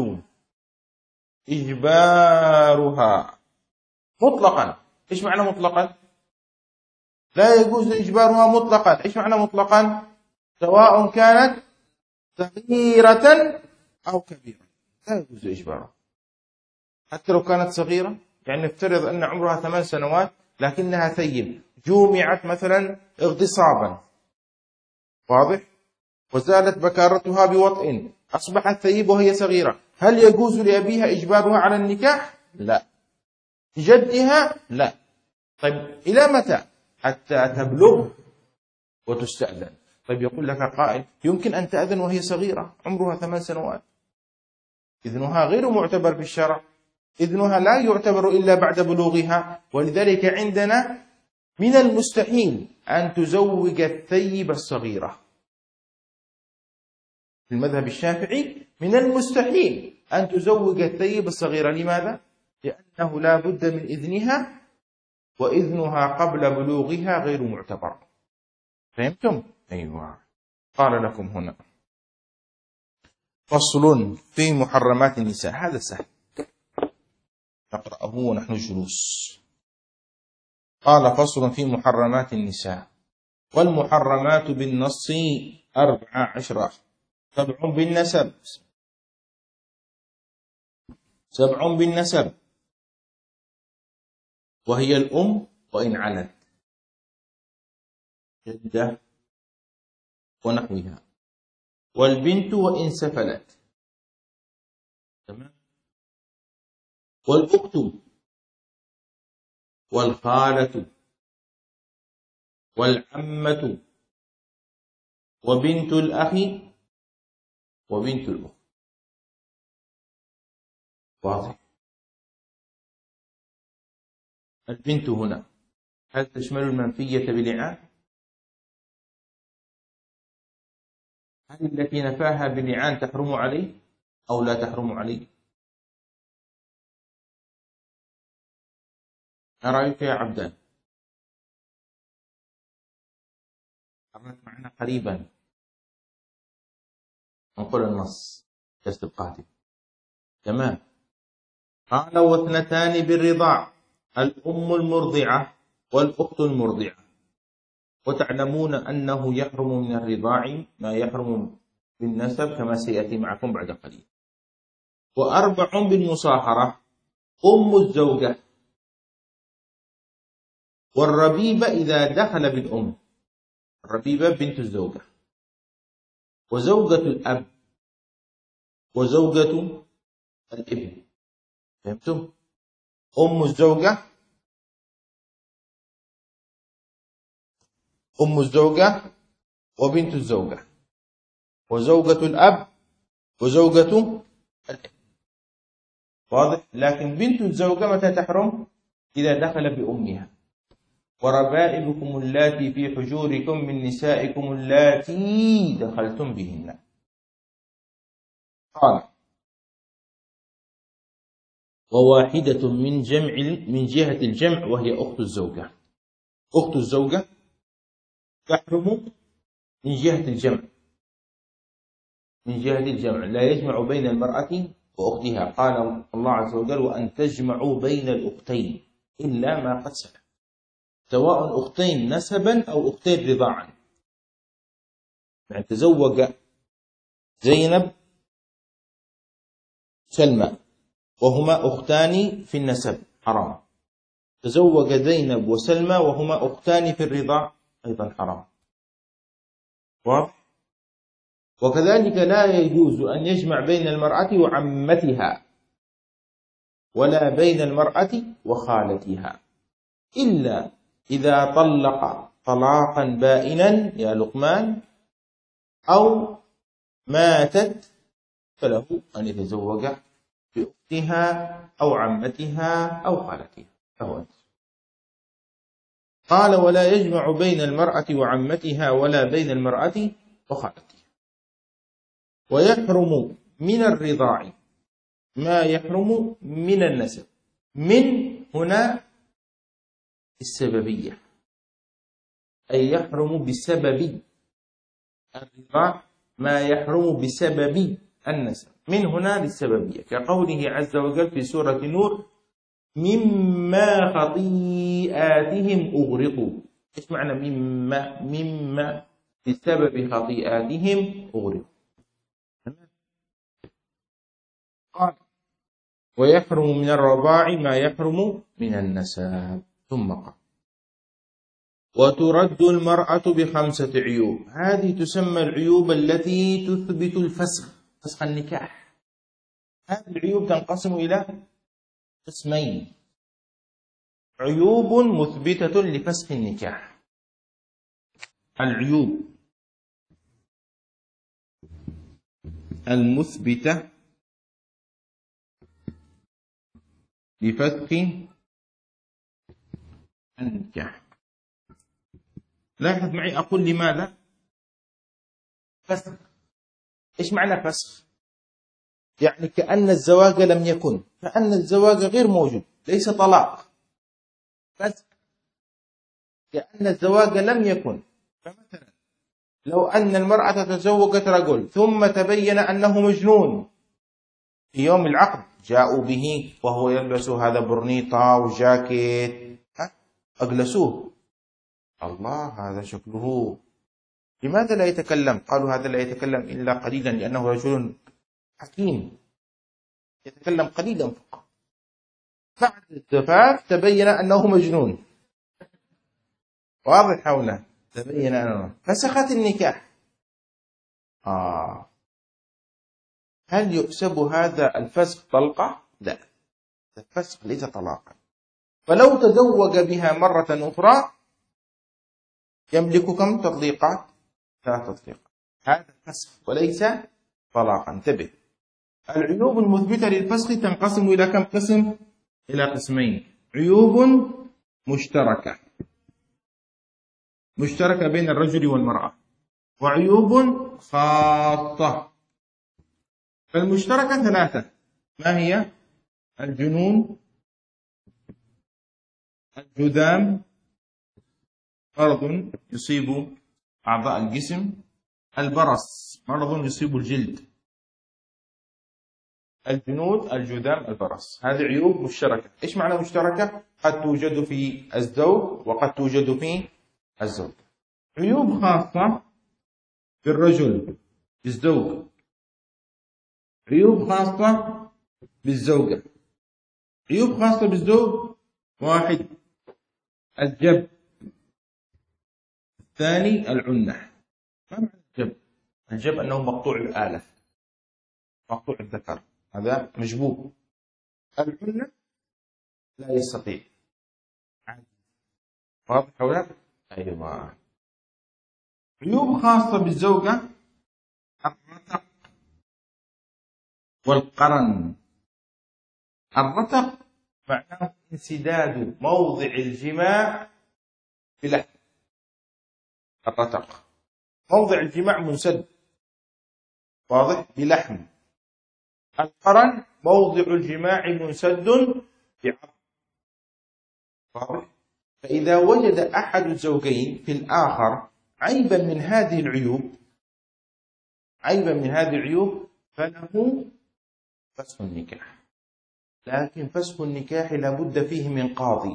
إجبارها مطلقا. إيش معنى مطلقا؟ لا يجوز إجبارها مطلقا. إيش معنى مطلقا؟ سواء كانت صغيرة أو كبيرة لا يجوز إجبارها. حتى لو كانت صغيرة، يعني نفترض أن عمرها 8 سنوات لكنها ثيب، جومعت مثلا اغتصابا، واضح؟ وزالت بكارتها بوطئ، أصبحت ثيب وهي صغيرة، هل يجوز لأبيها إجبارها على النكاح؟ لا. جدها؟ لا. طيب إلى متى؟ حتى تبلغ وتستأذن. طيب يقول لك قائل يمكن أن تأذن وهي صغيرة عمرها 8 سنوات، إذنها غير معتبر في الشرع، إذنها لا يعتبر إلا بعد بلوغها، ولذلك عندنا من المستحيل أن تزوج الثيب الصغيرة. في المذهب الشافعي من المستحيل أن تزوج الثيب الصغيرة. لماذا؟ لأنه لا بد من إذنها، وإذنها قبل بلوغها غير معتبر. فهمتم؟ أيوة. قال لكم هنا فصل في محرمات النساء. هذا سهل نقرأه ونحن جلوس. قال فصل في محرمات النساء. والمحرمات بالنص 14: 7 بالنسب، 7 بالنسب وهي الأم وإن علت، جدة ونحوها، والبنت وإن سفلت، تمام، والأخت والخالة والعمة وبنت الأخ وبنت الأخت. واضح؟ البنت هنا هل تشمل المنفية بلعان؟ هل التي نفاها بلعان تحرم عليه أو لا تحرم عليه؟ ما رأيك يا عبدان؟ قررت معنا قريبا نقول النص درس القادم. تمام. قال واثنتان بالرضاع: الأم المرضعة والأخت المرضعة. وتعلمون أنه يحرم من الرضاع ما يحرم بالنسب كما سيأتي معكم بعد قليل. و4 بالمصاهرة: أم الزوجة، والربيبة إذا دخل بالأم، الربيبة بنت الزوجة، وزوجة الأب، وزوجة الابن. فهمتم؟ أم الزوجة، أم الزوجة وبنت الزوجة، وزوجة الأب، وزوجة الابن. واضح؟ لكن بنت الزوجة متى تحرم؟ إذا دخل بأمها. وربائبكم اللاتي في حجوركم من نسائكم اللاتي دخلتم بهن. قال وواحدة من جهة الجمع وهي أخت الزوجة. أخت الزوجة تحرم من جهة الجمع، من جهة الجمع لا يجمع بين المرأة وأختها. قال الله عز وجل وأن تجمعوا بين الأختين إلا ما قد سلف، سواء أختين نسبا أو أختين رضاعا. يعني تزوج زينب سلمى وهما أختان في النسب حرام، تزوج زينب وسلمى وهما أختان في الرضاع أيضا حرام. واضح؟ وكذلك لا يجوز أن يجمع بين المرأة وعمتها ولا بين المرأة وخالتها إلا إذا طلق طلاقا بائنا يا لقمان أو ماتت فله أن يتزوج بأختها أو عمتها أو خالتها فهو. قال ولا يجمع بين المرأة وعمتها ولا بين المرأة وخالتها. ويحرم من الرضاع ما يحرم من النسب. من هنا السببية، أي يحرم بسبب الرضاع ما يحرم بسبب النسب. من هنا للسببية، كقوله عز وجل في سورة النور مما خطيئاتهم أغرقوا. إيش معنى مما بسبب خطيئاتهم أغرقوا. قال ويحرم من الرضاع ما يحرم من النسب. ثم قال وترد المرأة ب5 عيوب. هذه تسمى العيوب التي تثبت الفسخ، فسخ النكاح. هذه العيوب تنقسم إلى قسمين: عيوب مثبتة لفسخ النكاح. العيوب المثبتة لفسخ النكاح. لاحظ معي، أقول لماذا فسخ؟ إيش معنى فسخ؟ يعني كأن الزواج لم يكن، كأن الزواج غير موجود، ليس طلاق، فسخ كأن الزواج لم يكن. فمثلا لو أن المرأة تزوجت رجل ثم تبين أنه مجنون في يوم العقد، جاءوا به وهو يلبس هذا برنيطة وجاكيت، أجلسوه، الله هذا شكله، لماذا لا يتكلم؟ قالوا هذا لا يتكلم إلا قليلا لأنه رجل حكيم يتكلم قليلا فقط. بعد الزفاف تبين أنه مجنون، واضح حوله، تبين أنه فسخت النكاح. هل يحسب هذا الفسخ طلقة؟ لا، الفسخ ليس طلاقا. فلو تزوج بها مرة أخرى يملك كم تطليقات؟ 3 تطليقات. هذا فسخ وليس طلاقا. انتبه، العيوب المثبتة للفسخ تنقسم إلى كم قسم؟ إلى قسمين: عيوب مشتركة بين الرجل والمرأة، وعيوب خاصة. فالمشتركة 3، ما هي؟ الجنون، الجذام، مرض يصيب أعضاء الجسم، البرص، مرض يصيب الجلد. الجنون، الجذام، البرص، هذه عيوب مشتركة. إيش معنى مشتركة؟ قد توجد في الزوج وقد توجد في الزوج. عيوب خاصة بالرجل بالزوج، عيوب خاصة بالزوجة. عيوب خاصة بالزوج: 1 الجب، 2 العنة. ما معنى الجب؟ الجب أنه مقطوع الآلة، مقطوع الذكر، هذا مجبوب. العنة لا يستطيع، واضح ولا؟ أيوة. عيوب خاصة بالزوجة: الرتق والقرن. الرتق معناه انسداد موضع الجماع بلحم. الرتق موضع الجماع منسد، واضح، بلحم. القرن موضع الجماع منسد بعظم، واضح. فإذا وجد أحد الزوجين في الآخر عيبا من هذه العيوب فله فسخ النكاح. لكن فسخ النكاح لا بد فيه من قاضي،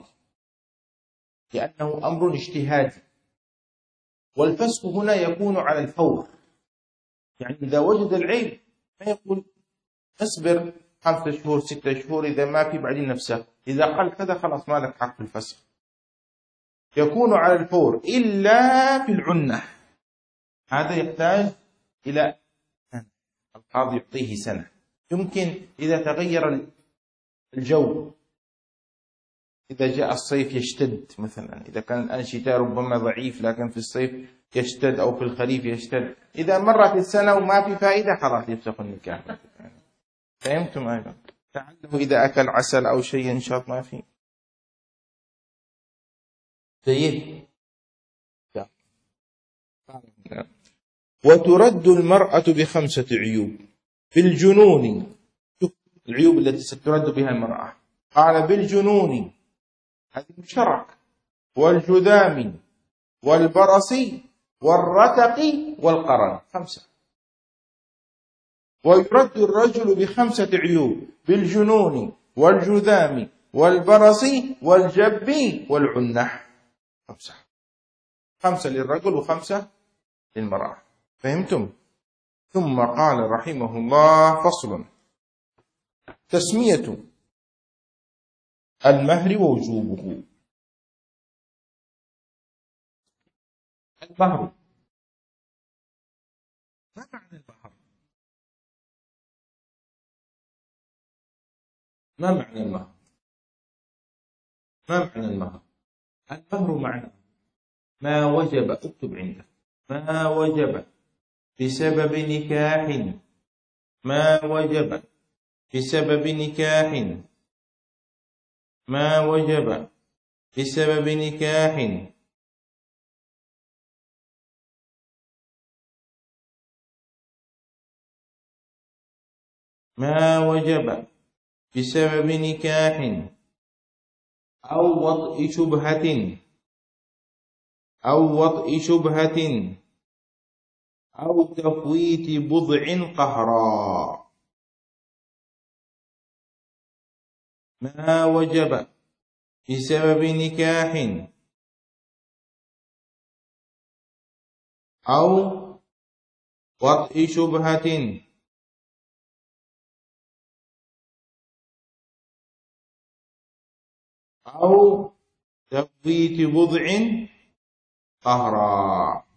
لأنه أمر اجتهادي، والفسخ هنا يكون على الفور. يعني إذا وجد العيب ما يقول اصبر 5 شهور 6 شهور، إذا ما في بعدين نفسه، إذا قال كذا خلاص ما لك حق في الفسخ. يكون على الفور إلا في العنة، هذا يحتاج إلى القاضي يعطيه سنة. يمكن إذا تغير الجو إذا جاء الصيف يشتد مثلا، إذا كان الآن شتاء ربما ضعيف لكن في الصيف يشتد، أو في الخريف يشتد. إذا مرت السنة وما في فائدة خلاص يفسخ النكاح. فهمتم أيضا؟ لعله إذا أكل عسل أو شيء ينشط ما في. جيد. وترد المرأة ب5 عيوب: بالجنون، العيوب التي سترد بها المرأة، قال بالجنون، هذه مشترك، والجذام، والبرص، والرتق، والقرن، 5. ويرد الرجل ب5 عيوب: بالجنون، والجذام، والبرص، والجب، والعنح. 5. 5 للرجل و5 للمرأة. فهمتم؟ ثم قال رحمه الله: فصل: تسمية المهر ووجوبه. المهر، ما معنى المهر؟ ما معنى المهر؟ ما معنى المهر؟ المهر معنى ما وجب، اكتب عندك، ما وجب بسبب نكاح، ما وجب بسبب نكاح، ما وجب بسبب نكاح، ما وجب بسبب نكاح، أو وطئ شبهة، أو وطئ شبهة، أو تفويت بضع قهرا. ما وجب بسبب نكاح، أو وطئ شبهة، أو تفويت بضع قهرا.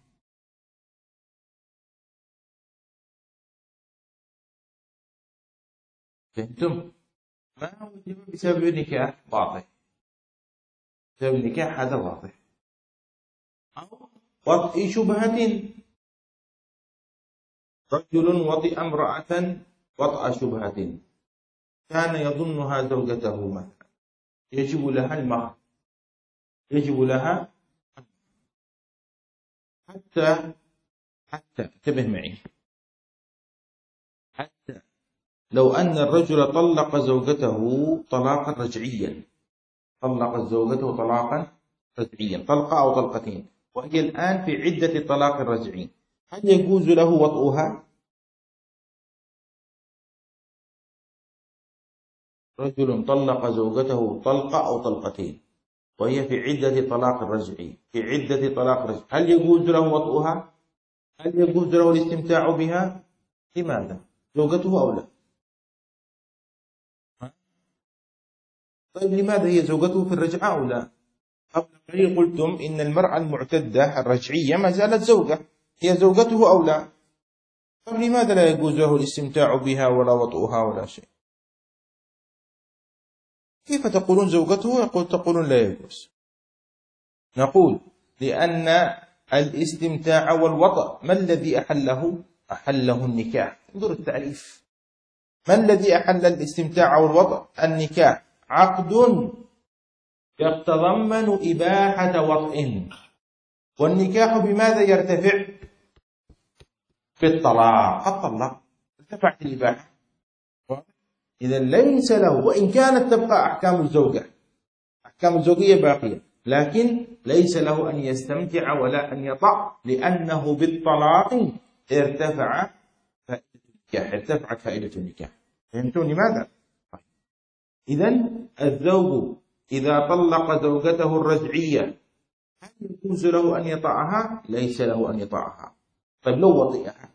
فهمتم؟ ما وجب بسبب النكاح واضح، بسبب النكاح هذا واضح. أو وطئ شبهة، رجل وطئ امرأة وطأ شبهة، كان يظنها زوجته مثلا، يجب لها المهر، يجب لها حتى انتبه معي، حتى لو أن الرجل طلق زوجته طلاقا رجعيا، طلق زوجته طلاقا رجعيا، طلقة أو طلقتين، وهي الآن في عدة الطلاق الرجعي، هل يجوز له وطئها؟ رجل طلق زوجته طلقة أو طلقتين وهي في عدة طلاق رجعي، في عدة طلاق رجعي، هل يجوز له وطئها؟ هل يجوز له الاستمتاع بها؟ لماذا؟ زوجته أو لا؟ طيب لماذا هي زوجته في الرجعة أو لا؟ قبل قليل قلتم إن المرأة المعتدة الرجعية ما زالت زوجة، هي زوجته أو لا؟ طيب لماذا لا يجوز له الاستمتاع بها ولا وطئها ولا شيء؟ كيف تقولون زوجته تقولون لا يجوز؟ نقول لأن الاستمتاع والوطأ ما الذي أحله؟ أحله النكاح. انظر التعريف، ما الذي أحل الاستمتاع والوطأ؟ النكاح، عقد يتضمن إباحة وطئ، والنكاح بماذا يرتفع؟ بالطلاق، الطلاق ارتفعت الإباحة. إذا ليس له، وإن كانت تبقى أحكام الزوجة، أحكام الزوجية باقية، لكن ليس له أن يستمتع ولا أن يطأ، لأنه بالطلاق ارتفع فائدة النكاح، ارتفعت فائدة النكاح. فهمتم لماذا؟ إذا الزوج إذا طلق زوجته الرجعية هل يجوز له أن يطأها؟ ليس له أن يطأها. طيب لو وطئها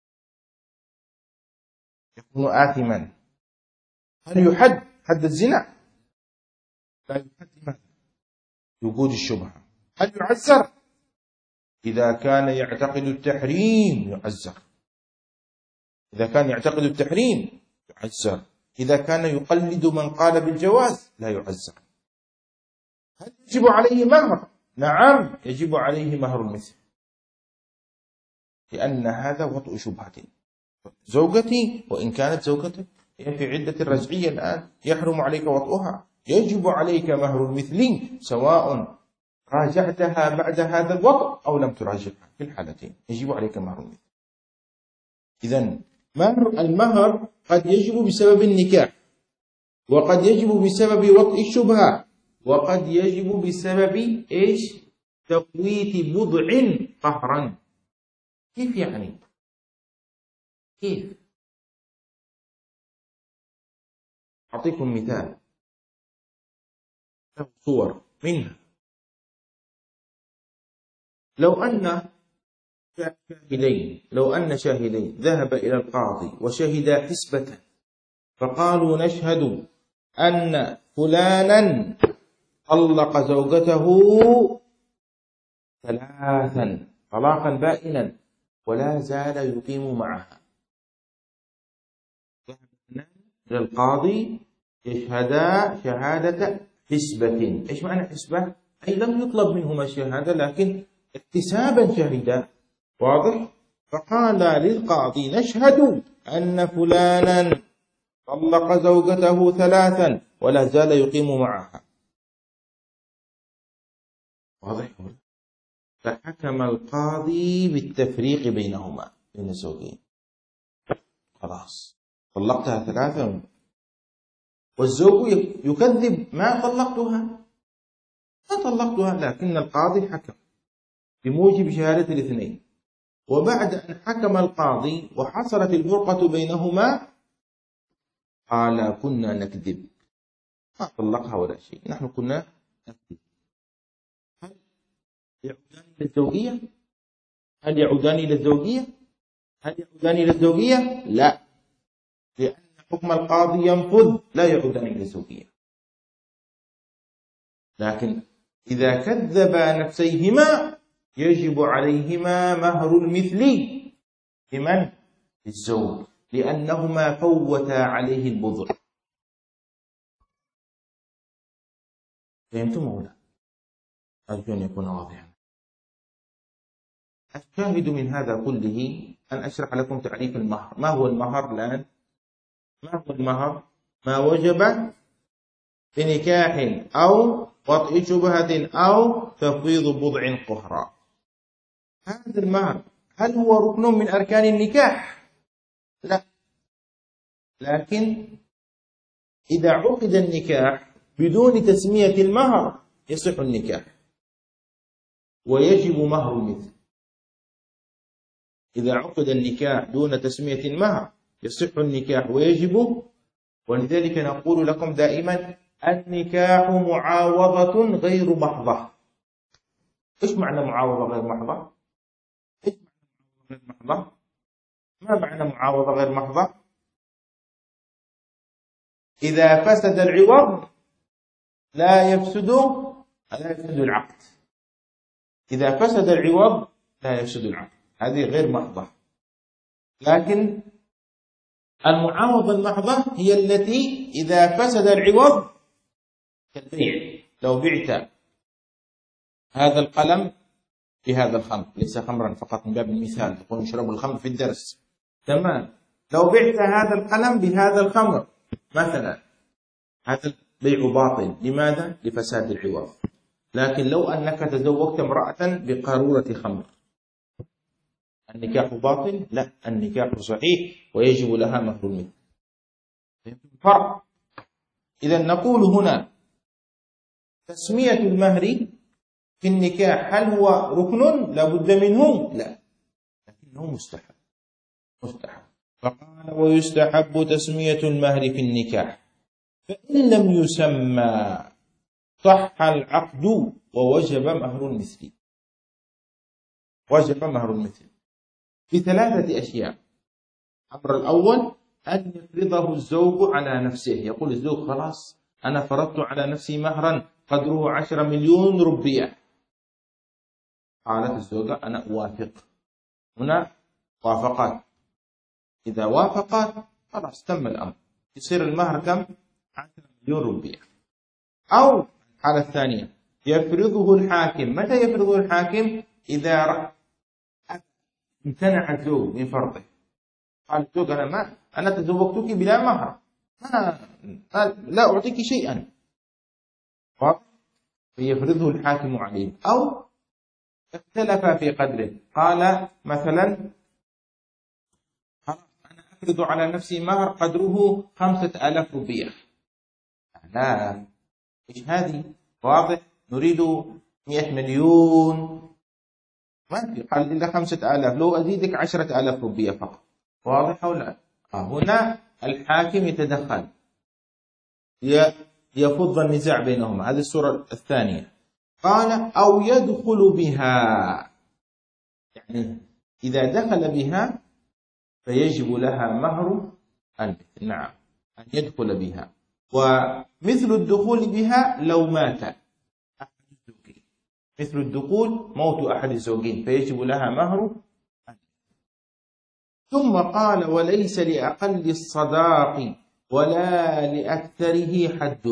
يكون آثما، هل يحد حد الزنا؟ لا يحد. لماذا؟ وجود الشبهة. هل يعزر؟ إذا كان يعتقد التحريم يعزر، إذا كان يعتقد التحريم يعزر، إذا كان يقلد من قال بالجواز لا يعزر. هل يجب عليه مهر؟ نعم يجب عليه مهر المثل، لأن هذا وطء شبهة. زوجتي وإن كانت زوجتك هي في عدة رجعية الآن يحرم عليك وطئها، يجب عليك مهر المثل سواء راجعتها بعد هذا الوطء أو لم تراجعها، في الحالتين يجب عليك مهر المثل. إذن المهر قد يجب بسبب النكاح، وقد يجب بسبب وطء الشبهة، وقد يجب بسبب إيش؟ تفويت بضع قهرا. كيف يعني؟ كيف؟ أعطيكم مثال، صور منها. لو أن شاهدين ذهب إلى القاضي وشهدا حسبة فقالوا نشهد أن فلانا طلق زوجته 3 طلاقا بائنا ولا زال يقيم معها، للقاضي يشهدا شهادة حسبة. إيش معنى حسبة؟ أي لم يطلب منهما الشهادة لكن اكتسابا شهدا، واضح؟ فقال للقاضي نشهد أن فلانا طلق زوجته 3 ولا زال يقيم معها، واضح؟ فحكم القاضي بالتفريق بينهما، بين الزوجين. خلاص طلقتها 3 والزوج يكذب ما طلقتها، لكن القاضي حكم بموجب شهادة الاثنين. وبعد أن حكم القاضي وحصلت الفرقة بينهما قال كنا نكذب، ما طلقها ولا شيء، نحن كنا نكذب. هل يعودان إلى الزوجية؟ لا، لأن حكم القاضي ينفذ، لا يعودان إلى الزوجية. لكن إذا كذبا نفسيهما يجب عليهما مهر المثل. لمن؟ للزوج، لأنهما فوتا عليه البضع. فهمتم ولا؟ أرجو أن يكون واضحا. الشاهد من هذا كله أن أشرح لكم تعريف المهر. ما هو المهر الآن؟ ما هو المهر؟ ما وجب بنكاح أو وطء شبهة أو تفويض بضع قهرا. هذا المهر هل هو ركن من أركان النكاح؟ لا، لكن إذا عقد النكاح بدون تسمية المهر يصح النكاح ويجب مهر المثل. إذا عقد النكاح دون تسمية المهر يصح النكاح ويجب. ولذلك نقول لكم دائما النكاح معاوضة غير محضة. إيش معنى معاوضة غير محضة؟ ما معنى معاوضة غير محضة؟ إذا فسد العوض لا يفسد العقد. إذا فسد العوض لا يفسد العقد، هذه غير محضة. لكن المعاوضة المحضة هي التي إذا فسد العوض كالبيع. لو بعت هذا القلم بهذا الخمر، ليس خمرا فقط من باب المثال، تقول نشرب الخمر في الدرس، تمام. لو بعت هذا القلم بهذا الخمر مثلا، هذا البيع باطل. لماذا؟ لفساد العوض. لكن لو أنك تزوجت امرأة بقارورة خمر، النكاح باطل؟ لا، النكاح صحيح ويجب لها مهر المثل. فرق. إذا نقول هنا تسمية المهر في النكاح هل هو ركن لا بد منه؟ لا، لكنه مستحب. فقال ويستحب تسمية المهر في النكاح، فإن لم يسمى صح العقد ووجب مهر المثل. وجب مهر المثل ب3 أشياء. الأمر الأول أن يفرضه الزوج على نفسه. يقول الزوج خلاص أنا فرضت على نفسي مهرا قدره 10 مليون روبية. قالت الزوجة أنا أوافق. هنا وافقات. إذا وافقت خلاص تم الأمر، يصير المهر كم؟ 10 مليون روبية. أو الحالة الثانية يفرضه الحاكم. متى يفرضه الحاكم؟ إذا امتنع الزوج من فرضه، قال الزوج أنا تزوجتك بلا مهر، لا أعطيك شيئا، فيفرضه الحاكم عليه. أو اختلف في قدره، قال مثلا أنا أفرض على نفسي مهر قدره 5000 روبية. لا، إيش هذه؟ واضح، نريد 100 مليون، ما في، قال إلا 5000، لو أزيدك 10,000 روبية فقط. واضح أو لا؟ هنا الحاكم يتدخل، يفض النزاع بينهما. هذه الصورة الثانية. قال أو يدخل بها، يعني إذا دخل بها فيجب لها مهر المثل. نعم، أن يدخل بها. ومثل الدخول بها لو مات أحد الزوجين، مثل الدخول موت أحد الزوجين، فيجب لها مهر. ثم قال وليس لأقل الصداق ولا لأكثره حد.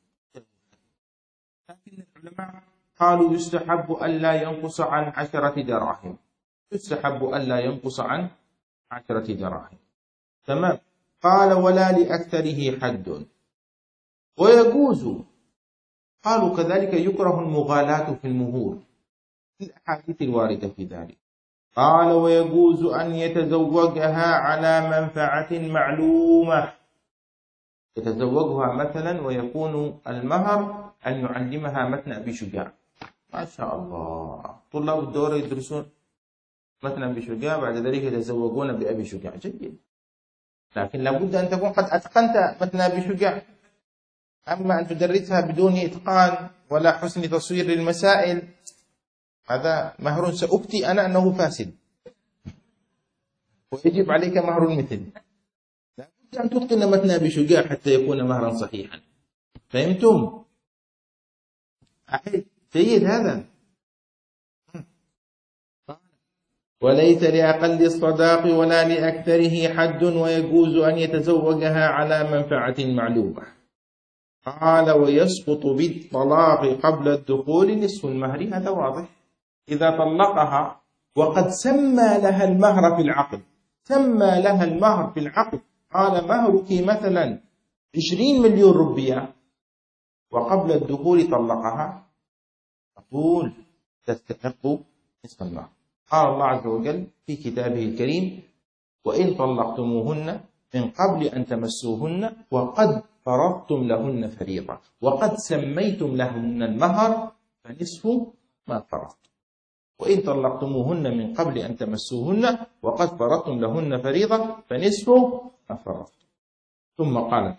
لكن العلماء قالوا يستحب ألا ينقص عن 10 دراهم، يستحب ألا ينقص عن 10 دراهم. تمام. قال ولا لأكثره حد. ويجوز، قالوا كذلك يكره المغالاة في المهور في الأحاديث الواردة في ذلك. قال ويجوز أن يتزوجها على منفعة معلومة، يتزوجها مثلا ويكون المهر أن يعلمها متن أبي شجاع. ما شاء الله، طلاب الدورة يدرسون متن أبي شجاع، بعد ذلك يتزوجون بأبي شجاع. جيد، لكن لابد أن تكون قد أتقنت متن أبي شجاع. أما أن تدرسها بدون إتقان ولا حسن تصوير للمسائل، هذا مهر سأفتي أنا أنه فاسد، ويجب عليك مهر المثل. لابد أن تتقن متن أبي شجاع حتى يكون مهرا صحيحا. فهمتم؟ جيد هذا. وليس لأقل الصداق ولا لأكثره حد، ويجوز أن يتزوجها على منفعة معلومة. قال ويسقط بالطلاق قبل الدخول نصف المهر. هذا واضح، إذا طلقها وقد سمى لها المهر في العقد، سمى لها المهر في العقد، قال مهرك مثلا 20 مليون روبية، وقبل الدخول طلقها، تقول تستحق نصف المهر. قال الله عز وجل في كتابه الكريم وإن طلقتموهن من قبل أن تمسوهن وقد فرضتم لهن فريضة وقد سميتم لهن المهر فنصف ما فرضتم. وإن طلقتموهن من قبل أن تمسوهن وقد فرضتم لهن فريضة فنصف ما فرضتم. ثم قال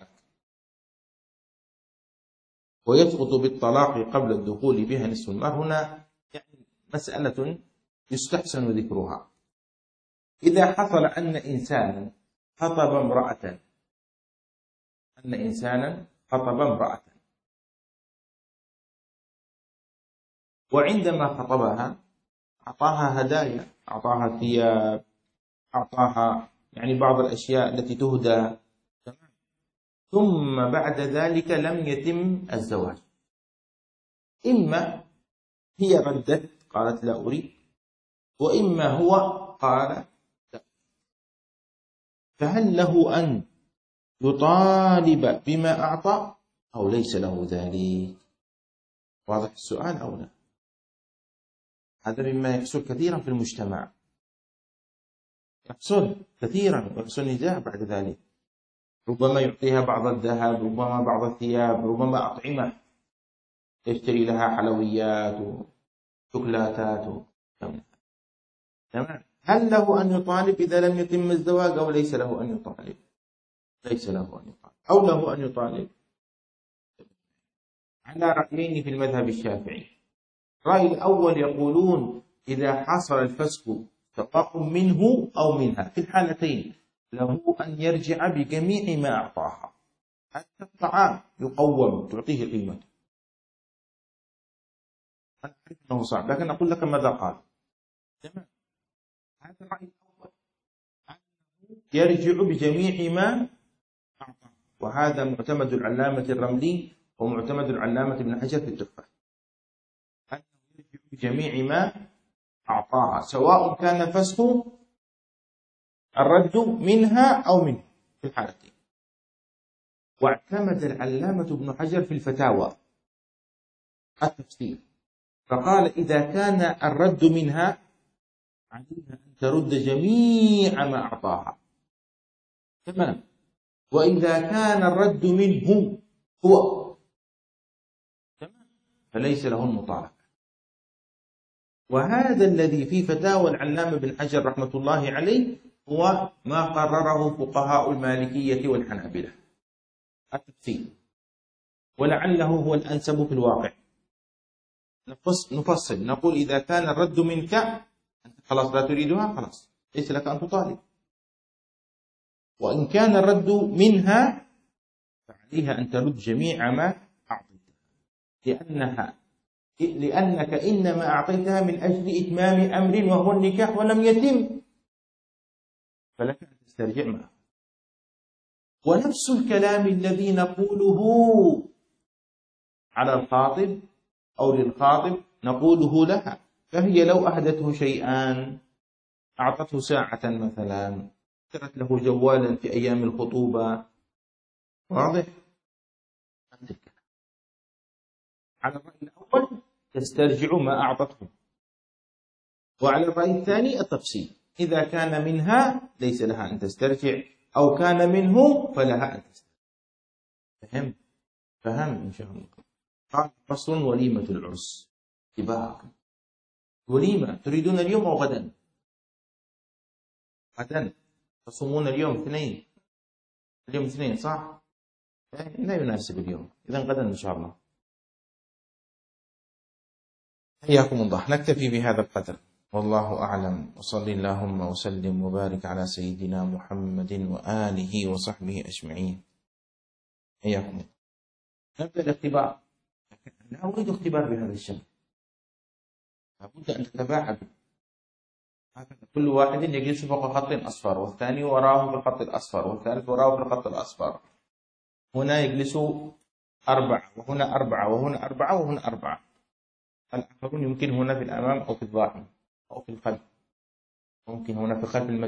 ويسقط بالطلاق قبل الدخول بها نصف المهر. هنا يعني مسألة يستحسن ذكرها. إذا حصل أن إنسانا خطب امرأة، وعندما خطبها أعطاها هدايا، أعطاها ثياب، أعطاها يعني بعض الأشياء التي تهدى، ثم بعد ذلك لم يتم الزواج. إما هي ردت قالت لا أريد، وإما هو قال لا. فهل له أن يطالب بما أعطى أو ليس له ذلك؟ واضح السؤال أو لا؟ هذا مما يحصل كثيرا في المجتمع، يحصل كثيرا ويحصل نزاع بعد ذلك. ربما يعطيها بعض الذهب، ربما بعض الثياب، ربما أطعمة، يشتري لها حلويات وشوكولاتات. تمام. هل له أن يطالب إذا لم يتم الزواج أو ليس له أن يطالب؟ ليس له أن يطالب. أو له أن يطالب؟ على رأيين في المذهب الشافعي. الرأي الأول يقولون إذا حصل الفسق سواء منه أو منها، في الحالتين له أن يرجع بجميع ما أعطاها، حتى الطعام يقوم تعطيه قيمته. أنا أعرف أنه صعب، لكن أقول لك ماذا قال. تمام. هذا الرأي الأول، يرجع بجميع ما أعطاه، وهذا معتمد العلامة الرملي ومعتمد العلامة ابن حجر في التحفة. بجميع ما أعطاها، سواء كان الفسخ الرد منها أو منه في الحالتين. واعتمد العلامة ابن حجر في الفتاوى التفصيل، فقال إذا كان الرد منها عليها أن ترد جميع ما أعطاها، تمام. وإذا كان الرد منه هو، تمام، فليس له المطالبة. وهذا الذي في فتاوى العلامة بن حجر رحمة الله عليه هو ما قرره فقهاء المالكية والحنابلة التفصيل، ولعله هو الأنسب في الواقع. نفصل نقول إذا كان الرد منك أنت خلاص لا تريدها، خلاص ليس لك أن تطالب. وإن كان الرد منها فعليها أن ترد جميع ما أعطيتها، لأنك إنما أعطيتها من أجل إتمام أمر وهو النكاح ولم يتم، فلك أن تسترجع معه. ونفس الكلام الذي نقوله على الخاطب أو للخاطب نقوله لها، فهي لو أهدته شيئا، أعطته ساعة مثلا، اشترت له جوالا في أيام الخطوبة، واضح؟ على الرأي الأول تسترجع ما أعطته، وعلى الرأي الثاني التفصيل، إذا كان منها ليس لها أن تسترجع، أو كان منه فلها أن تسترجع. فهم إن شاء الله. قال فصل وليمة العرس. اتباع وليمة تريدون اليوم أو غدا؟ غدا تصومون اليوم اثنين، اليوم اثنين صح؟ لا يناسب اليوم، إذا غدا إن شاء الله. حياكم الله، نكتفي بهذا القدر، والله أعلم، وصلي اللهم وسلم وبارك على سيدنا محمد وآله وصحبه أجمعين. حياكم الله. نبدأ الاختبار. لا أريد اختبار بهذا الشكل، لابد أن تتباعد. كل واحد يجلس فوق خط أصفر، والثاني وراءه في الخط الأصفر، والثالث وراءه في الخط الأصفر. هنا يجلس أربعة، وهنا أربعة، وهنا أربعة، وهنا أربعة. الآخرون يمكن هنا في الأمام أو في الظاهر أو في الخلف، ممكن هنا في خلف